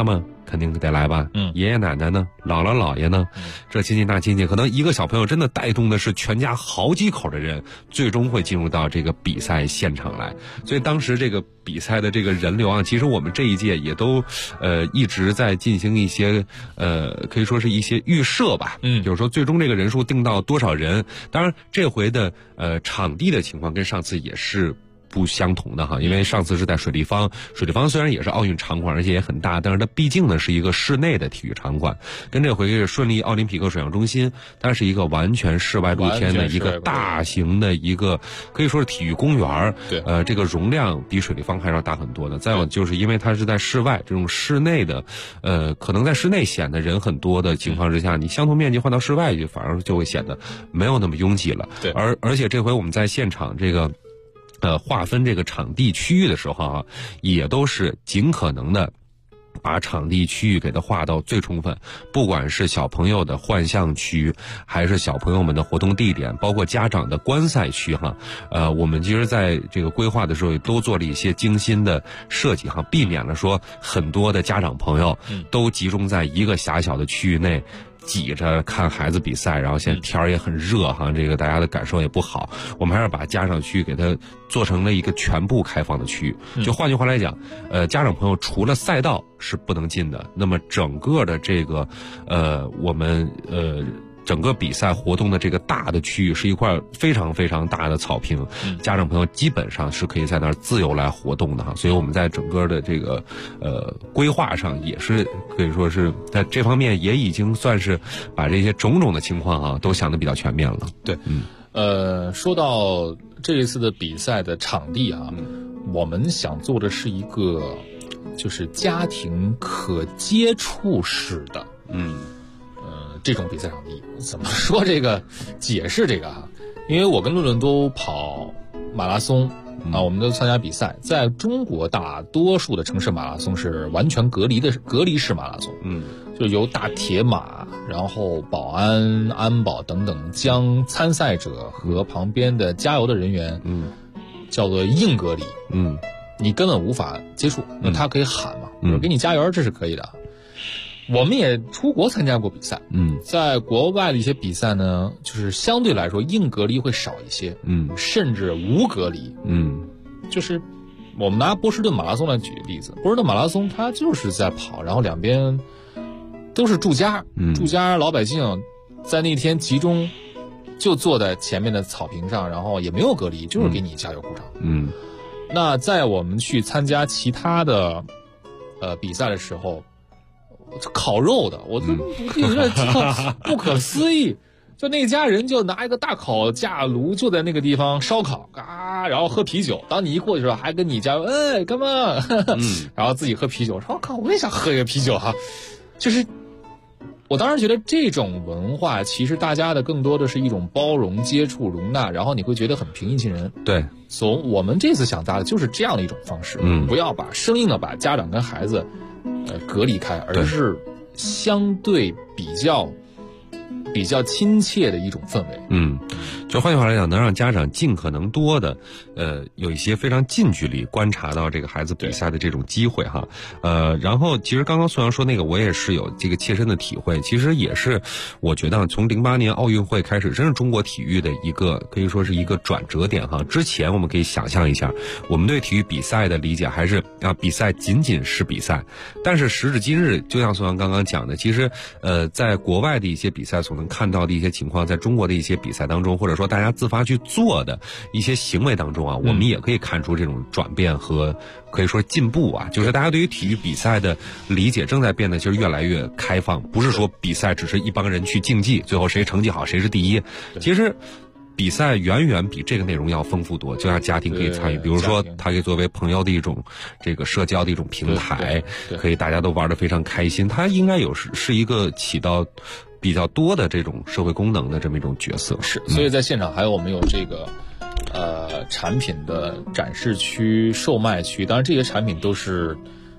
Speaker 27: 肯定得来吧，爷爷奶奶呢，姥姥姥爷呢，这亲戚那亲戚，可能一个小朋友真的带动的是全家好几口的人，最终会进入到这个比赛现场来。所以当时这个比赛的这个人流啊，其实我们这一届也都一直在进行一些可以说是一些预设吧，就是说最终这个人数定到多少人。当然这回的场地的情况跟上次也是不相同的哈，因为上次是在水立方，水立方虽然也是奥运场馆，而且也很大，但是它毕竟呢是一个室内的体育场馆，跟这回是顺利奥林匹克水上中心，它是一个完全室外露天的一个大型的一个可以说是体育公园。
Speaker 1: 对，
Speaker 27: 这个容量比水立方还是要大很多的。再有就是因为它是在室外，这种室内的可能在室内显得人很多的情况之下，你相同面积换到室外去，反而就会显得没有那么拥挤了。
Speaker 1: 对，
Speaker 27: 而且这回我们在现场这个划分这个场地区域的时候啊，也都是尽可能的把场地区域给它划到最充分，不管是小朋友的幻象区，还是小朋友们的活动地点，包括家长的观赛区哈，我们其实在这个规划的时候也都做了一些精心的设计哈，避免了说很多的家长朋友都集中在一个狭小的区域内挤着看孩子比赛，然后现在天儿也很热哈，这个大家的感受也不好。我们还是把家长区给它做成了一个全部开放的区域。就换句话来讲，家长朋友除了赛道是不能进的，那么整个的这个我们整个比赛活动的这个大的区域是一块非常非常大的草坪，家长朋友基本上是可以在那儿自由来活动的哈。所以我们在整个的这个规划上也是可以说是在这方面也已经算是把这些种种的情况啊都想得比较全面了。
Speaker 1: 对，说到这一次的比赛的场地啊，我们想做的是一个就是家庭可接触式的，这种比赛场地怎么说这个解释这个啊？因为我跟论论都跑马拉松啊，我们都参加比赛。在中国大多数的城市马拉松是完全隔离式马拉松，就由大铁马，然后保安、安保等等将参赛者和旁边的加油的人员，叫做硬隔离，你根本无法接触。那他可以喊嘛，我给你加油，这是可以的。我们也出国参加过比赛，在国外的一些比赛呢，就是相对来说硬隔离会少一些，甚至无隔离，就是我们拿波士顿马拉松来举例子，波士顿马拉松它就是在跑，然后两边都是住家，老百姓在那天集中就坐在前面的草坪上，然后也没有隔离，就是给你加油鼓掌。那在我们去参加其他的比赛的时候，烤肉的，我觉得不可思议。就那家人就拿一个大烤架炉，就在那个地方烧烤，然后喝啤酒。当你一过去的时候，还跟你加油，come on，然后自己喝啤酒。说靠，我也想喝一个啤酒哈。就是我当时觉得这种文化，其实大家的更多的是一种包容、接触、容纳，然后你会觉得很平易近人。
Speaker 27: 对，
Speaker 1: 我们这次想搭的就是这样的一种方式，不要生硬的把家长跟孩子隔离开，而是相对比较亲切的一种氛围。
Speaker 27: 就换句话来讲，能让家长尽可能多的有一些非常近距离观察到这个孩子比赛的这种机会哈。然后其实刚刚宋阳说那个，我也是有这个切身的体会，其实也是我觉得从08年奥运会开始，真是中国体育的一个可以说是一个转折点哈。之前我们可以想象一下，我们对体育比赛的理解还是比赛仅仅是比赛，但是时至今日，就像宋阳刚刚讲的，其实在国外的一些比赛所能看到的一些情况，在中国的一些比赛当中，或者说大家自发去做的一些行为当中啊，我们也可以看出这种转变和可以说进步啊，就是大家对于体育比赛的理解正在变得其实越来越开放，不是说比赛只是一帮人去竞技，最后谁成绩好谁是第一，其实比赛远远比这个内容要丰富多，就像家庭可以参与，比如说它可以作为朋友的一种这个社交的一种平台，可以大家都玩得非常开心，它应该是一个起到比较多的这种社会功能的这么一种角色。
Speaker 1: 是，所以在现场还有我们有这个产品的展示区、售卖区，当然这些产品都是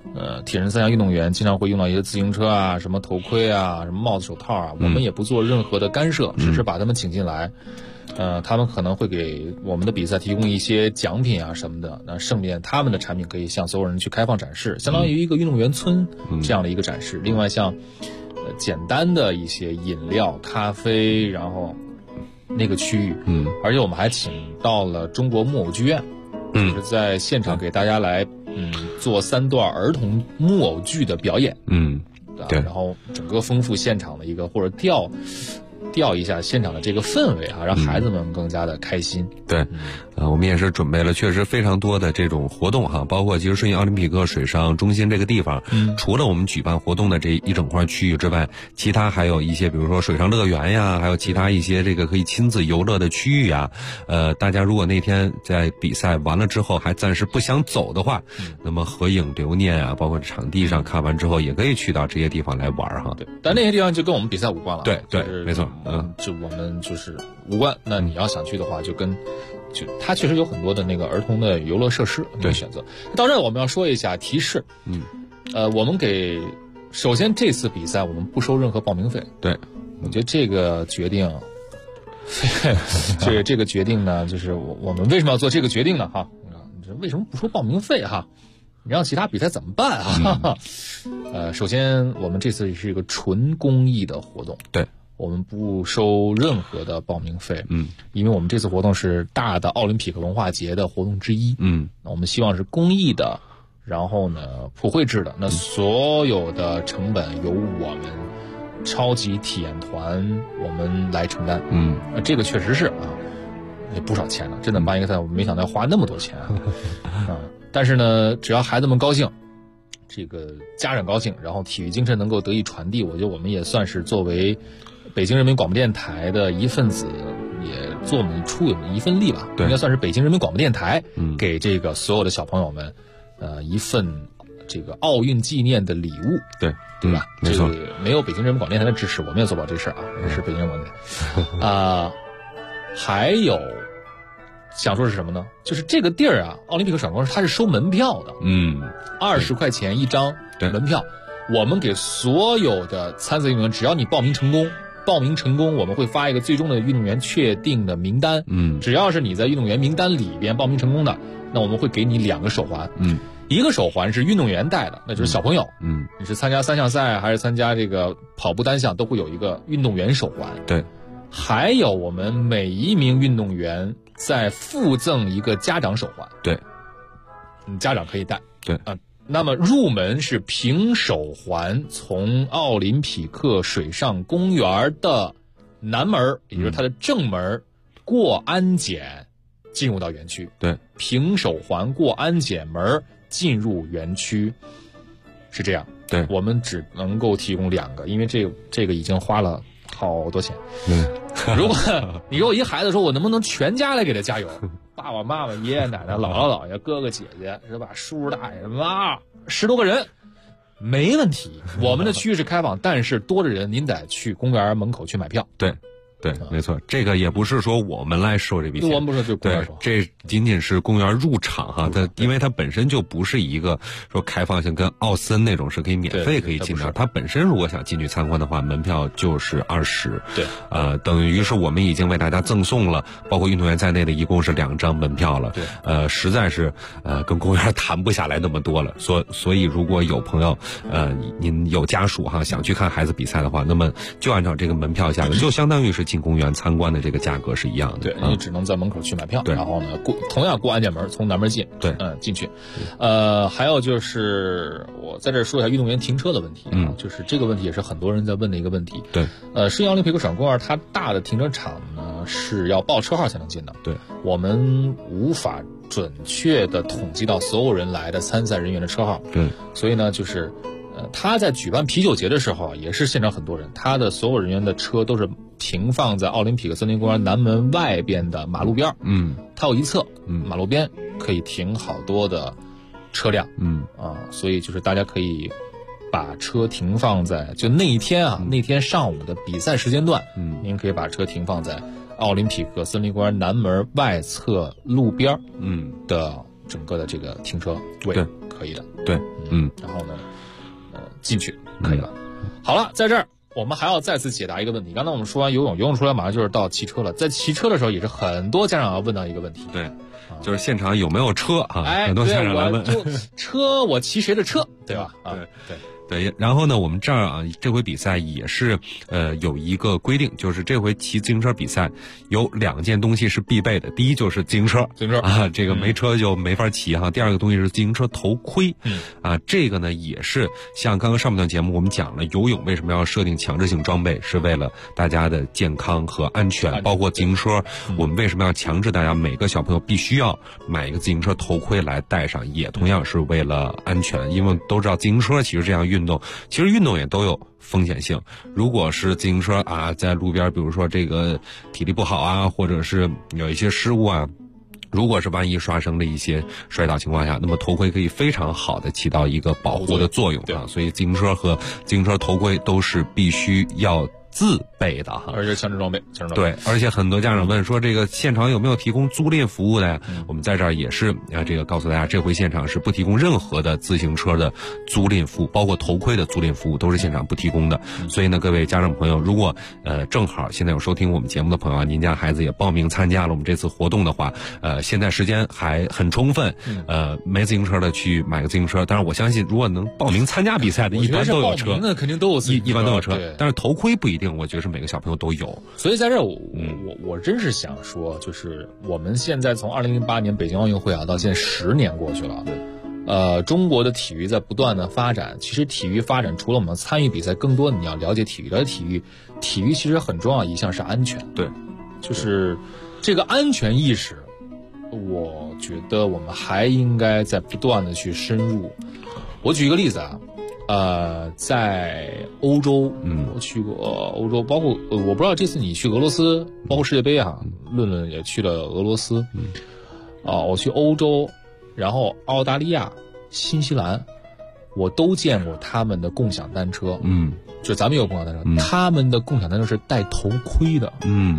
Speaker 1: 铁人三项运动员经常会用到一些自行车啊、什么头盔啊、什么帽子、手套啊，我们也不做任何的干涉，只是把他们请进来。他们可能会给我们的比赛提供一些奖品啊什么的。那盛典他们的产品可以向所有人去开放展示，相当于一个运动员村这样的一个展示。另外像简单的一些饮料、咖啡，然后那个区域，而且我们还请到了中国木偶剧院，就是在现场给大家来做3段儿童木偶剧的表演，对，然后整个丰富现场的一个或者调一下现场的这个氛围啊，让孩子们更加的开心。
Speaker 27: 对，我们也是准备了确实非常多的这种活动哈，包括其实顺义奥林匹克水上中心这个地方，除了我们举办活动的这一整块区域之外，其他还有一些比如说水上乐园呀，还有其他一些这个可以亲子游乐的区域啊。大家如果那天在比赛完了之后还暂时不想走的话，那么合影留念啊，包括场地上看完之后也可以去到这些地方来玩哈。
Speaker 1: 对，但那些地方就跟我们比赛无关了。
Speaker 27: 对对，没错。
Speaker 1: 就我们就是无关。那你要想去的话，就它确实有很多的那个儿童的游乐设施可以选择。到这儿我们要说一下提示，我们首先这次比赛我们不收任何报名费。
Speaker 27: 对，
Speaker 1: 我觉得这个决定，这个决定呢，就是我们为什么要做这个决定呢？哈，你这为什么不收报名费哈？你让其他比赛怎么办啊？首先我们这次是一个纯公益的活动。
Speaker 27: 对。
Speaker 1: 我们不收任何的报名费，因为我们这次活动是大的奥林匹克文化节的活动之一，那我们希望是公益的，然后呢普惠制的，那所有的成本由我们超级体验团我们来承担，这个确实是啊，也不少钱了，真的办一个赛，我没想到要花那么多钱但是呢，只要孩子们高兴。这个家长高兴，然后体育精神能够得以传递，我觉得我们也算是作为北京人民广播电台的一份子，也做我们出一份力吧。应该算是北京人民广播电台给这个所有的小朋友们，一份这个奥运纪念的礼物。对吧？
Speaker 27: 没错，
Speaker 1: 没有北京人民广播电台的支持，我们也做不了这事儿啊。是北京人民广播电台还有。想说是什么呢？就是这个地儿啊，奥林匹克闪光它是收门票的，20块钱一张门票。我们给所有的参赛运动员，只要你报名成功，我们会发一个最终的运动员确定的名单。只要是你在运动员名单里边报名成功的，那我们会给你2个手环。一个手环是运动员戴的，那就是小朋友。你是参加3项赛还是参加这个跑步单项，都会有一个运动员手环。
Speaker 27: 对，
Speaker 1: 还有我们每一名运动员。再附赠一个家长手环，
Speaker 27: 对，
Speaker 1: 家长可以戴，
Speaker 27: 对
Speaker 1: 那么入门是凭手环，从奥林匹克水上公园的南门，也就是它的正门，过安检进入到园区。
Speaker 27: 对，
Speaker 1: 凭手环过安检门进入园区，是这样。
Speaker 27: 对，
Speaker 1: 我们只能够提供2个，因为这个已经花了好多钱。如果你给我一孩子说，我能不能全家来给他加油？爸爸妈妈、爷爷奶奶、姥姥姥爷、哥哥姐姐，是吧？叔叔大爷什么10多个人，没问题。我们的区域是开放，但是多的人您得去公园门口去买票。
Speaker 27: 对，没错，这个也不是说我们来收这笔钱，
Speaker 1: 我们不是就公园收，
Speaker 27: 这仅仅是公园入场哈，因为它本身就不是一个说开放性，跟奥森那种是可以免费可以进的。它本身如果想进去参观的话，门票就是20。
Speaker 1: 对，
Speaker 27: 等于是我们已经为大家赠送了，包括运动员在内的一共是2张门票了。
Speaker 1: 对，
Speaker 27: 实在是跟公园谈不下来那么多了。所以如果有朋友您有家属哈想去看孩子比赛的话，那么就按照这个门票价格，就相当于是进公园参观的这个价格是一样的。
Speaker 1: 对，你只能在门口去买票，
Speaker 27: 对，
Speaker 1: 然后呢同样过安检门，从南门进。
Speaker 27: 对，
Speaker 1: 进去。还有就是我在这儿说一下运动员停车的问题就是这个问题也是很多人在问的一个问题。
Speaker 27: 对，
Speaker 1: 顺义奥林匹克水上公园它大的停车场呢是要报车号才能进的。
Speaker 27: 对，
Speaker 1: 我们无法准确的统计到所有人来的参赛人员的车号。
Speaker 27: 对，
Speaker 1: 所以呢就是他在举办啤酒节的时候也是现场很多人，他的所有人员的车都是停放在奥林匹克森林公园南门外边的马路边。它有一侧马路边可以停好多的车辆。所以就是大家可以把车停放在就那一天那天上午的比赛时间段，您可以把车停放在奥林匹克森林公园南门外侧路边的整个的这个停车位，
Speaker 27: 对，
Speaker 1: 可以的，
Speaker 27: 对，
Speaker 1: 然后呢，进去可以了。好了，在这儿我们还要再次解答一个问题。刚才我们说完游泳，游泳出来马上就是到骑车了，在骑车的时候也是很多家长要问到一个问题，
Speaker 27: 对，就是现场有没有车啊？很多家长来问，
Speaker 1: 车我骑谁的车，对吧？
Speaker 27: 对，然后呢，我们这儿啊，这回比赛也是有一个规定，就是这回骑自行车比赛有2件东西是必备的。第一就是自行车啊，这个没车就没法骑哈。第二个东西是自行车头盔，这个呢也是像刚刚上半段节目我们讲了，游泳为什么要设定强制性装备，是为了大家的健康和安全，包括自行车，我们为什么要强制大家每个小朋友必须要买一个自行车头盔来戴上，也同样是为了安全，因为都知道自行车其实这样运动，其实运动也都有风险性。如果是自行车啊，在路边，比如说这个体力不好啊，或者是有一些失误啊，如果是万一发生了一些摔倒情况下，那么头盔可以非常好的起到一个保护的作用啊。所以自行车和自行车头盔都是必须要自备的哈，
Speaker 1: 而且强制装备，
Speaker 27: 对，而且很多家长问说，这个现场有没有提供租赁服务的呀？我们在这儿也是这个告诉大家，这回现场是不提供任何的自行车的租赁服务，包括头盔的租赁服务都是现场不提供的。所以呢，各位家长朋友，如果正好现在有收听我们节目的朋友啊，您家孩子也报名参加了我们这次活动的话，现在时间还很充分，没自行车的去买个自行车。当然，我相信如果能报名参加比赛的，一般都有车，
Speaker 1: 那肯定都有自行车，
Speaker 27: 一般都有车，但是头盔不一定。我觉得是每个小朋友都有，
Speaker 1: 所以在这儿我真是想说，就是我们现在从2008年北京奥运会啊到现在10年过去了，中国的体育在不断的发展。其实体育发展除了我们参与比赛，更多你要了解体育，了解体育其实很重要一项是安全。
Speaker 27: 对，
Speaker 1: 就是这个安全意识，我觉得我们还应该在不断的去深入。我举一个例子啊。在欧洲，我去过欧洲，包括我不知道这次你去俄罗斯，包括世界杯啊，论论也去了俄罗斯，我去欧洲，然后澳大利亚、新西兰，我都见过他们的共享单车，就咱们有共享单车，他们的共享单车是戴头盔的，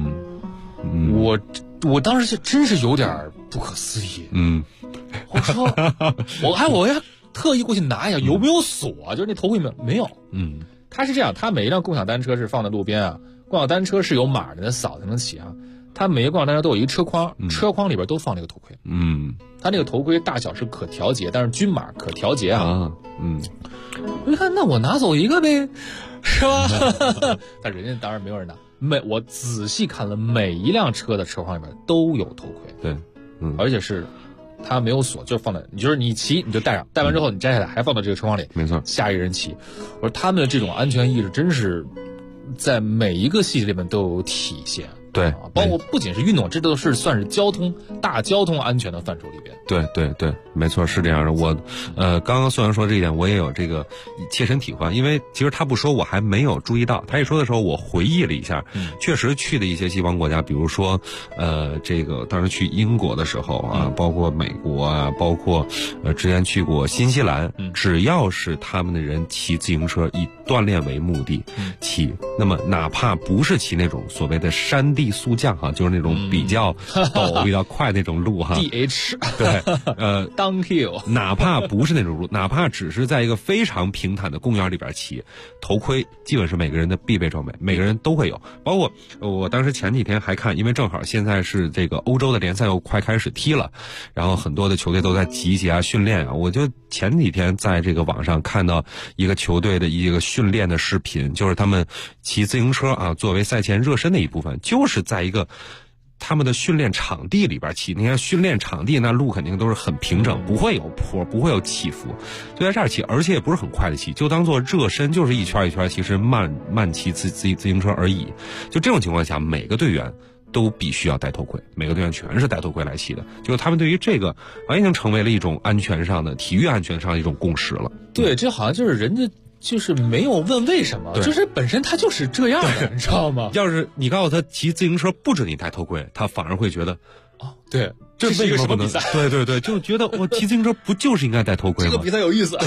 Speaker 1: 我当时就真是有点不可思议，我说我要特意过去拿一下，有没有锁啊？就是那头盔没有。它是这样，它每一辆共享单车是放在路边啊，共享单车是有码的，那扫才能骑啊。它每个共享单车都有一个车筐，车筐里边都放那个头盔。它那个头盔大小是可调节，但是均码可调节啊。我一看，那我拿走一个呗，是吧？但人家当然没有人拿。我仔细看了，每一辆车的车筐里边都有头盔。
Speaker 27: 对，
Speaker 1: 而且是。它没有锁，就放在你骑你就戴上，戴完之后你摘下来还放到这个车筐里，
Speaker 27: 没错，下
Speaker 1: 一个人骑。我说他们的这种安全意识真是在每一个细节里面都有体现。
Speaker 27: 对，
Speaker 1: 包括不仅是运动，这都是算是大交通安全的范畴里边。
Speaker 27: 对，没错，是这样的。我刚刚虽然说这一点，我也有这个切身体会，因为其实他不说我还没有注意到，他一说的时候我回忆了一下，确实去的一些西方国家，比如说这个当时去英国的时候啊，包括美国啊，包括之前去过新西兰，只要是他们的人骑自行车以锻炼为目的骑，那么哪怕不是骑那种所谓的山地速降哈，就是那种比较陡比较快那种路哈
Speaker 1: ，DH
Speaker 27: 对
Speaker 1: downhill，
Speaker 27: 哪怕不是那种路，哪怕只是在一个非常平坦的公园里边骑，头盔基本是每个人的必备装备，每个人都会有。包括我当时前几天还看，因为正好现在是这个欧洲的联赛又快开始踢了，然后很多的球队都在集结啊训练啊，我就前几天在这个网上看到一个球队的一个训练的视频，就是他们骑自行车啊作为赛前热身的一部分，就是在一个他们的训练场地里边骑。你看训练场地那路肯定都是很平整，不会有坡，不会有起伏，就在这儿骑，而且也不是很快的骑，就当做热身，就是一圈一圈，其实慢骑自行车而已。就这种情况下，每个队员都必须要戴头盔，每个队员全是戴头盔来骑的，就是他们对于这个已经成为了一种安全上的体育安全上的一种共识了。
Speaker 1: 对，这好像就是人家就是没有问为什么，就是本身他就是这样的，你知道吗？
Speaker 27: 要是你告诉他骑自行车不准你戴头盔，他反而会觉得
Speaker 1: 对，
Speaker 27: 这
Speaker 1: 是一个什么比赛？
Speaker 27: 对，就觉得我骑自行车不就是应该戴头盔吗？
Speaker 1: 这个比赛有意思，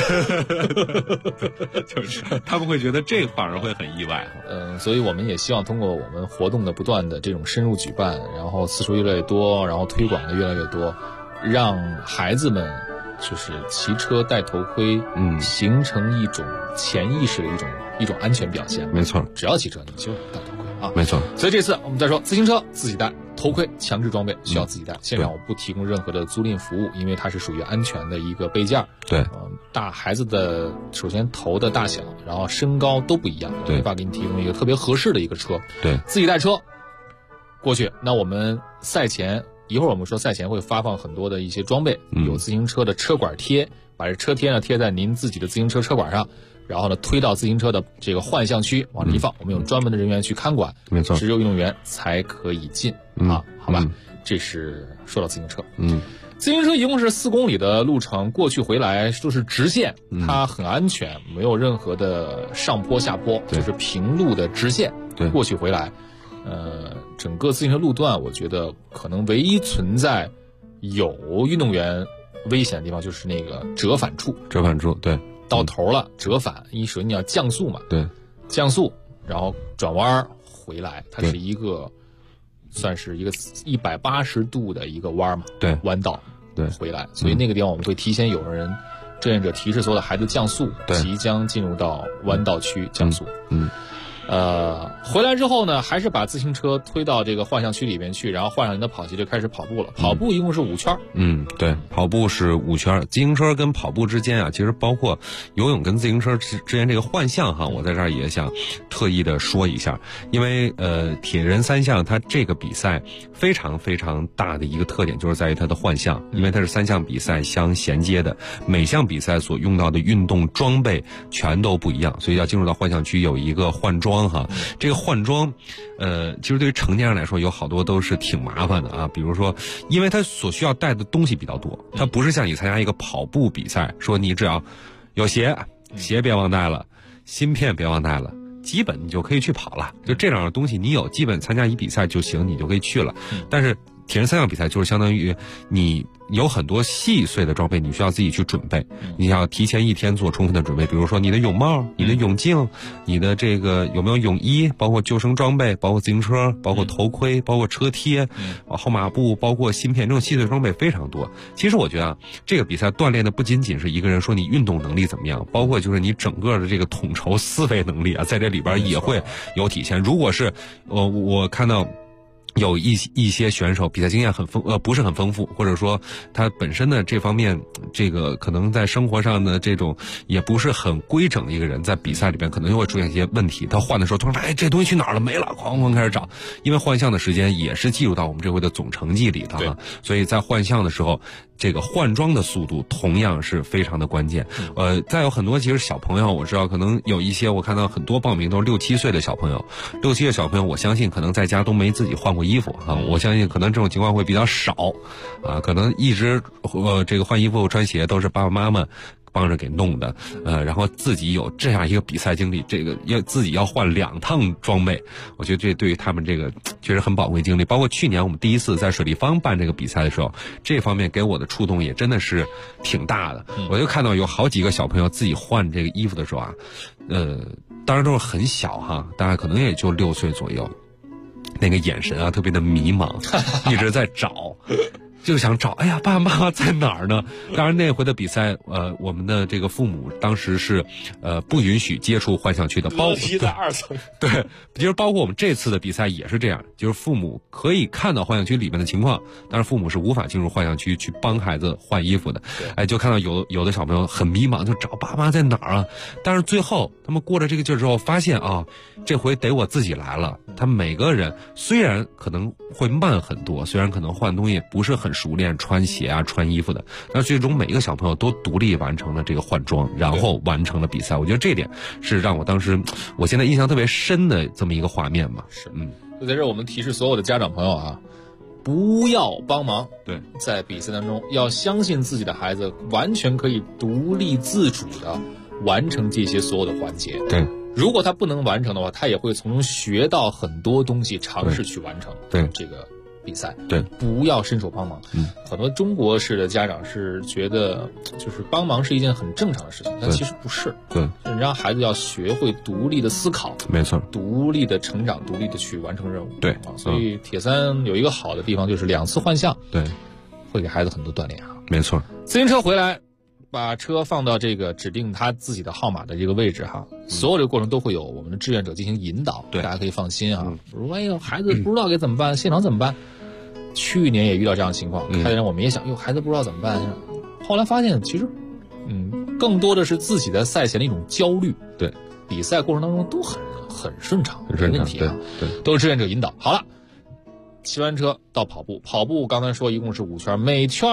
Speaker 27: 就是他们会觉得这个反而会很意外。
Speaker 1: 所以我们也希望通过我们活动的不断的这种深入举办，然后次数越来越多，然后推广的越来越多， 让孩子们就是骑车戴头盔，形成一种潜意识的一种安全表现。
Speaker 27: 没错，
Speaker 1: 只要骑车你就戴头盔啊。
Speaker 27: 没错。
Speaker 1: 所以这次我们再说，自行车自己带，头盔强制装备需要自己带。现场我不提供任何的租赁服务，因为它是属于安全的一个备件。
Speaker 27: 对，
Speaker 1: 大孩子的首先头的大小，然后身高都不一样，
Speaker 27: 对，
Speaker 1: 没法给你提供一个特别合适的一个车。
Speaker 27: 对，
Speaker 1: 自己带车过去。那我们赛前一会儿我们说赛前会发放很多的一些装备，有自行车的车管贴，把这车贴呢贴在您自己的自行车车管上，然后呢推到自行车的这个换向区往这一放，我们有专门的人员去看管，
Speaker 27: 没错，
Speaker 1: 只有运动员才可以进啊，好吧？这是说到自行车。自行车一共是4公里的路程，过去回来都是直线，它很安全，没有任何的上坡下坡，就是平路的直线，
Speaker 27: 对，
Speaker 1: 过去回来。整个自行车路段，我觉得可能唯一存在有运动员危险的地方就是那个折返处。
Speaker 27: 折返处，对，
Speaker 1: 到头了折返，首先你要降速嘛，
Speaker 27: 对，
Speaker 1: 降速，然后转弯回来，它是一个算是一个180度的一个弯嘛，
Speaker 27: 对，
Speaker 1: 弯道，
Speaker 27: 对，
Speaker 1: 回来，所以那个地方我们会提前有人志愿者提示所有的孩子降速，即将进入到弯道区降速。回来之后呢，还是把自行车推到这个换向区里面去，然后换上你的跑鞋就开始跑步了。跑步一共是5圈。
Speaker 27: 对，跑步是5圈。自行车跟跑步之间啊，其实包括游泳跟自行车之间这个换向哈，我在这儿也想特意的说一下，因为铁人3项它这个比赛非常非常大的一个特点就是在于它的换向，因为它是3项比赛相衔接的，每项比赛所用到的运动装备全都不一样，所以要进入到换向区有一个换装哈。这个换装其实对于成年人来说有好多都是挺麻烦的啊，比如说因为它所需要带的东西比较多，它不是像你参加一个跑步比赛说你只要有鞋别忘带了，芯片别忘带了，基本你就可以去跑了，就这两样东西你有，基本参加一比赛就行，你就可以去了。但是铁人3项比赛就是相当于你有很多细碎的装备，你需要自己去准备，你要提前1天做充分的准备，比如说你的泳帽、你的泳镜、你的这个有没有泳衣，包括救生装备，包括自行车，包括头盔，包括车贴、号码布，包括芯片，这种细碎装备非常多。其实我觉得啊，这个比赛锻炼的不仅仅是一个人说你运动能力怎么样，包括就是你整个的这个统筹思维能力啊，在这里边也会有体现。如果是我看到有一些选手比赛经验不是很丰富，或者说他本身的这方面这个可能在生活上的这种也不是很规整的一个人，在比赛里边可能又会出现一些问题，他换的时候突然发现这东西去哪儿了没了，哐哐开始找，因为换项的时间也是计入到我们这回的总成绩里的啊，所以在换项的时候这个换装的速度同样是非常的关键。再有很多其实小朋友，我知道可能有一些我看到很多报名都是6、7岁的小朋友，6、7岁的小朋友我相信可能在家都没自己换过衣服啊，我相信可能这种情况会比较少啊，可能一直这个换衣服穿鞋都是爸爸妈妈帮着给弄的，然后自己有这样一个比赛经历，这个自己要换2趟装备，我觉得这对于他们这个确实很宝贵经历。包括去年我们第一次在水立方办这个比赛的时候，这方面给我的触动也真的是挺大的。我就看到有好几个小朋友自己换这个衣服的时候啊，当然都是很小哈，大概可能也就6岁左右，那个眼神啊特别的迷茫，一直在找。就想找，哎呀，爸爸妈妈在哪儿呢？当然那回的比赛，我们的这个父母当时是不允许接触幻象区的，包括
Speaker 1: 在2层。
Speaker 27: 对，就是包括我们这次的比赛也是这样，就是父母可以看到幻象区里面的情况，但是父母是无法进入幻象区去帮孩子换衣服的。哎，就看到有的小朋友很迷茫，就找爸妈在哪儿啊？但是最后他们过了这个劲儿之后，发现啊，这回得我自己来了。他们每个人虽然可能会慢很多，虽然可能换东西不是很熟练，穿鞋啊穿衣服的，但最终每一个小朋友都独立完成了这个换装，然后完成了比赛。我觉得这点是让我当时我现在印象特别深的这么一个画面嘛。
Speaker 1: 是，就在这儿我们提示所有的家长朋友啊，不要帮忙。
Speaker 27: 对，
Speaker 1: 在比赛当中要相信自己的孩子完全可以独立自主的完成这些所有的环节。
Speaker 27: 对，
Speaker 1: 如果他不能完成的话，他也会从中学到很多东西，尝试去完成这个比赛。
Speaker 27: 对，
Speaker 1: 不要伸手帮忙。很多中国式的家长是觉得就是帮忙是一件很正常的事情，但其实不是。
Speaker 27: 对，
Speaker 1: 让孩子要学会独立的思考，
Speaker 27: 没错，
Speaker 1: 独立的成长，独立的去完成任务。
Speaker 27: 对，
Speaker 1: 所以铁三有一个好的地方就是2次换项。
Speaker 27: 对，
Speaker 1: 会给孩子很多锻炼啊。
Speaker 27: 没错，
Speaker 1: 自行车回来，把车放到这个指定他自己的号码的这个位置哈，所有这个过程都会有我们的志愿者进行引导，大家可以放心啊。如果孩子不知道该怎么办，现场怎么办？去年也遇到这样的情况，开的人我们也想，孩子不知道怎么办。后来发现其实，更多的是自己在赛前的一种焦虑。
Speaker 27: 对，
Speaker 1: 比赛过程当中都很顺畅，没问题啊。
Speaker 27: 对，
Speaker 1: 都是志愿者引导。好了。骑完车到跑步，刚才说一共是5圈，每圈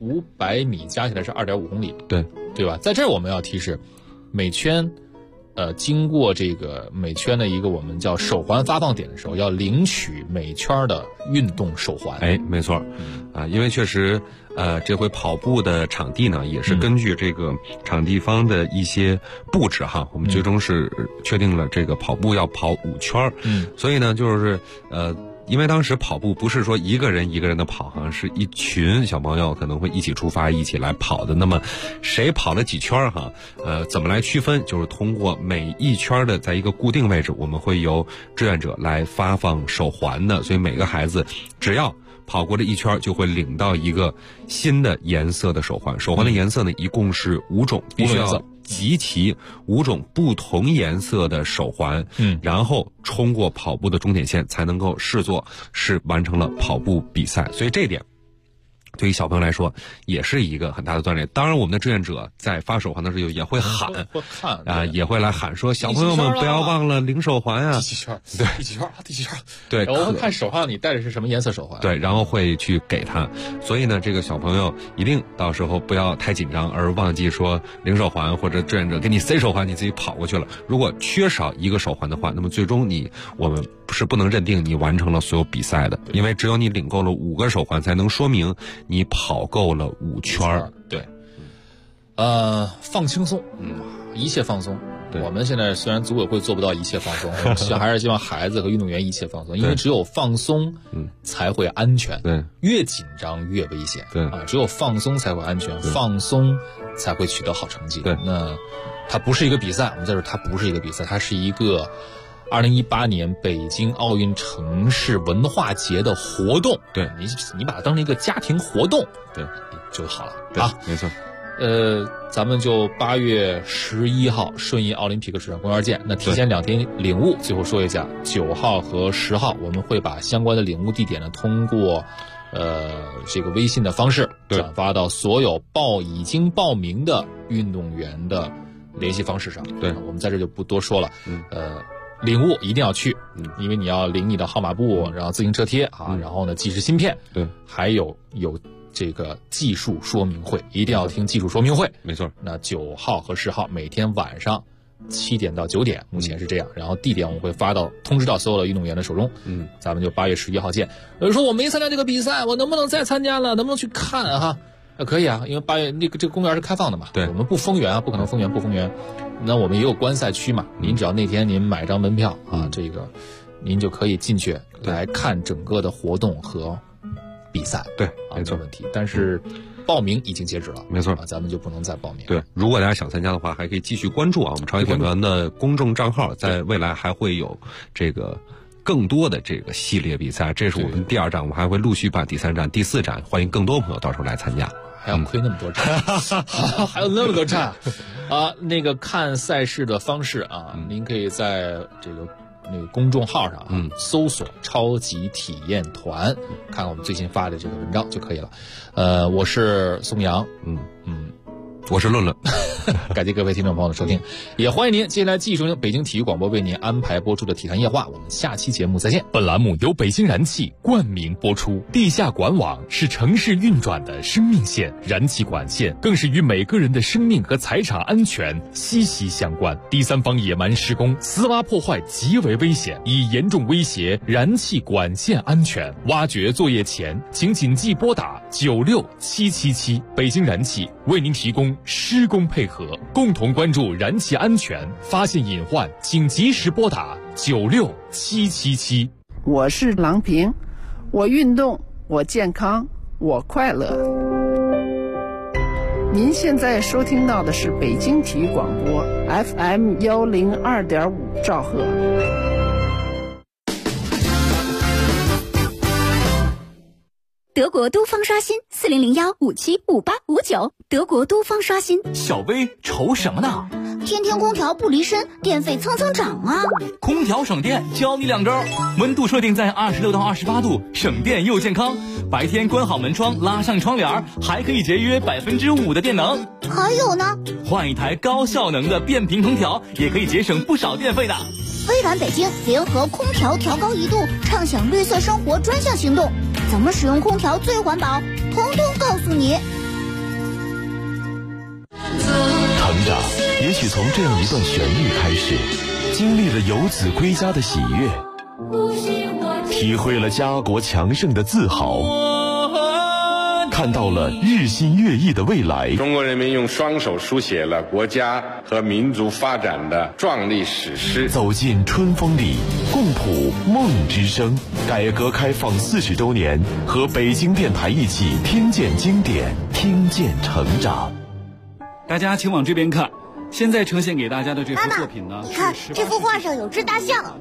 Speaker 1: 500米，加起来是2.5公里，对吧？在这儿我们要提示，每圈，经过这个每圈的一个我们叫手环发放点的时候，要领取每圈的运动手环。
Speaker 27: 没错，因为确实，这回跑步的场地呢，也是根据这个场地方的一些布置哈，我们最终是确定了这个跑步要跑5圈，所以呢，就是因为当时跑步不是说一个人的跑，好像是一群小朋友可能会一起出发，一起来跑的。那么谁跑了几圈哈？怎么来区分？就是通过每一圈的在一个固定位置，我们会由志愿者来发放手环的。所以每个孩子只要跑过了一圈，就会领到一个新的颜色的手环。手环的颜色呢，一共是5种，必须要集齐5种不同颜色的手环，然后冲过跑步的终点线，才能够视作是完成了跑步比赛。所以这一点对于小朋友来说也是一个很大的锻炼。当然我们的志愿者在发手环的时候也会喊也会来喊说小朋友们不要忘了领手环啊，
Speaker 1: 第几圈，对，第几圈，
Speaker 27: 对，
Speaker 1: 然后看手上你戴的是什么颜色手环，
Speaker 27: 对，然后会去给他。所以呢，这个小朋友一定到时候不要太紧张而忘记说领手环，或者志愿者给你塞手环你自己跑过去了。如果缺少一个手环的话，那么最终我们是不能认定你完成了所有比赛的，因为只有你领够了5个手环才能说明你跑够了5圈。
Speaker 1: 对，放轻松，一切放松。我们现在虽然组委会做不到一切放松，还是希望孩子和运动员一切放松，因为只有放松，才会安全。
Speaker 27: 对，
Speaker 1: 越紧张越危险。
Speaker 27: 对
Speaker 1: 只有放松才会安全，放松才会取得好成绩。
Speaker 27: 对，
Speaker 1: 那它不是一个比赛，我们在这它不是一个比赛，它是一个2018年北京奥运城市文化节的活动。
Speaker 27: 对，
Speaker 1: 你把它当成一个家庭活动，
Speaker 27: 对
Speaker 1: 就好了。
Speaker 27: 对，没错。
Speaker 1: 咱们就8月11号顺义奥林匹克水上公园见。那提前2天领悟，最后说一下，9号和10号我们会把相关的领悟地点呢，通过这个微信的方式转发到所有已经报名的运动员的联系方式上。
Speaker 27: 对，
Speaker 1: 我们在这就不多说了。领悟一定要去，因为你要领你的号码布，然后自行车贴啊，然后呢计时芯片，
Speaker 27: 对，
Speaker 1: 还有这个技术说明会，一定要听技术说明会。
Speaker 27: 没错。
Speaker 1: 那9号和10号每天晚上7点到9点，目前是这样。然后地点我们会通知到所有的运动员的手中。咱们就8月11号见。有人说我没参加这个比赛，我能不能再参加了？能不能去看哈？可以啊，因为8月这个公园是开放的嘛。
Speaker 27: 对，
Speaker 1: 我们不封园啊，不可能封园不封园。那我们也有观赛区嘛，您只要那天您买张门票啊，这个您就可以进去来看整个的活动和比赛。
Speaker 27: 对，没错，
Speaker 1: 问题。但是报名已经截止了，
Speaker 27: 没错，
Speaker 1: 咱们就不能再报名。
Speaker 27: 对，如果大家想参加的话，还可以继续关注啊，我们超级铁团的公众账号，在未来还会有这个更多的这个系列比赛。这是我们第2站，我们还会陆续办第3站、第4站，欢迎更多朋友到时候来参加。
Speaker 1: 还要亏那么多站，还有那么多站啊！那个看赛事的方式啊，您可以在这个公众号上搜索“超级体验团”，看看我们最新发的这个文章就可以了。我是宋阳，
Speaker 27: 我是论论，
Speaker 1: 感谢各位听众朋友的收听，也欢迎您接下来继续收听北京体育广播为您安排播出的体坛夜话，我们下期节目再见。
Speaker 7: 本栏目由北京燃气冠名播出。地下管网是城市运转的生命线，燃气管线更是与每个人的生命和财产安全息息相关。第三方野蛮施工、私挖破坏极为危险，已严重威胁燃气管线安全。挖掘作业前，请谨记拨打96777，北京燃气为您提供施工配合，共同关注燃气安全，发现隐患请及时拨打96777。
Speaker 20: 我是郎平，我运动，我健康，我快乐。您现在收听到的是北京体育广播 FM102.5兆赫。
Speaker 18: 德国都方刷新4001575859，德国都方刷新。
Speaker 6: 小薇愁什么呢？
Speaker 18: 天天空调不离身，电费蹭蹭涨啊！
Speaker 6: 空调省电，教你2招：温度设定在26到28度，省电又健康。白天关好门窗，拉上窗帘，还可以节约5%的电能。
Speaker 18: 还有呢，
Speaker 6: 换一台高效能的变频空调，也可以节省不少电费的。
Speaker 18: 微软北京联合空调调高1度，畅享绿色生活专项行动，怎么使用空调最环保，统统告诉你。
Speaker 8: 成长也许从这样一段旋律开始，经历了游子归家的喜悦，体会了家国强盛的自豪，看到了日新月异的未来。
Speaker 17: 中国人民用双手书写了国家和民族发展的壮丽史诗。
Speaker 8: 走进春风里，共谱梦之声。改革开放40周年，和北京电台一起听见经典，听见成长。
Speaker 26: 大家请往这边看，现在呈现给大家的这幅作品呢，
Speaker 18: 你看这幅画上有只大象。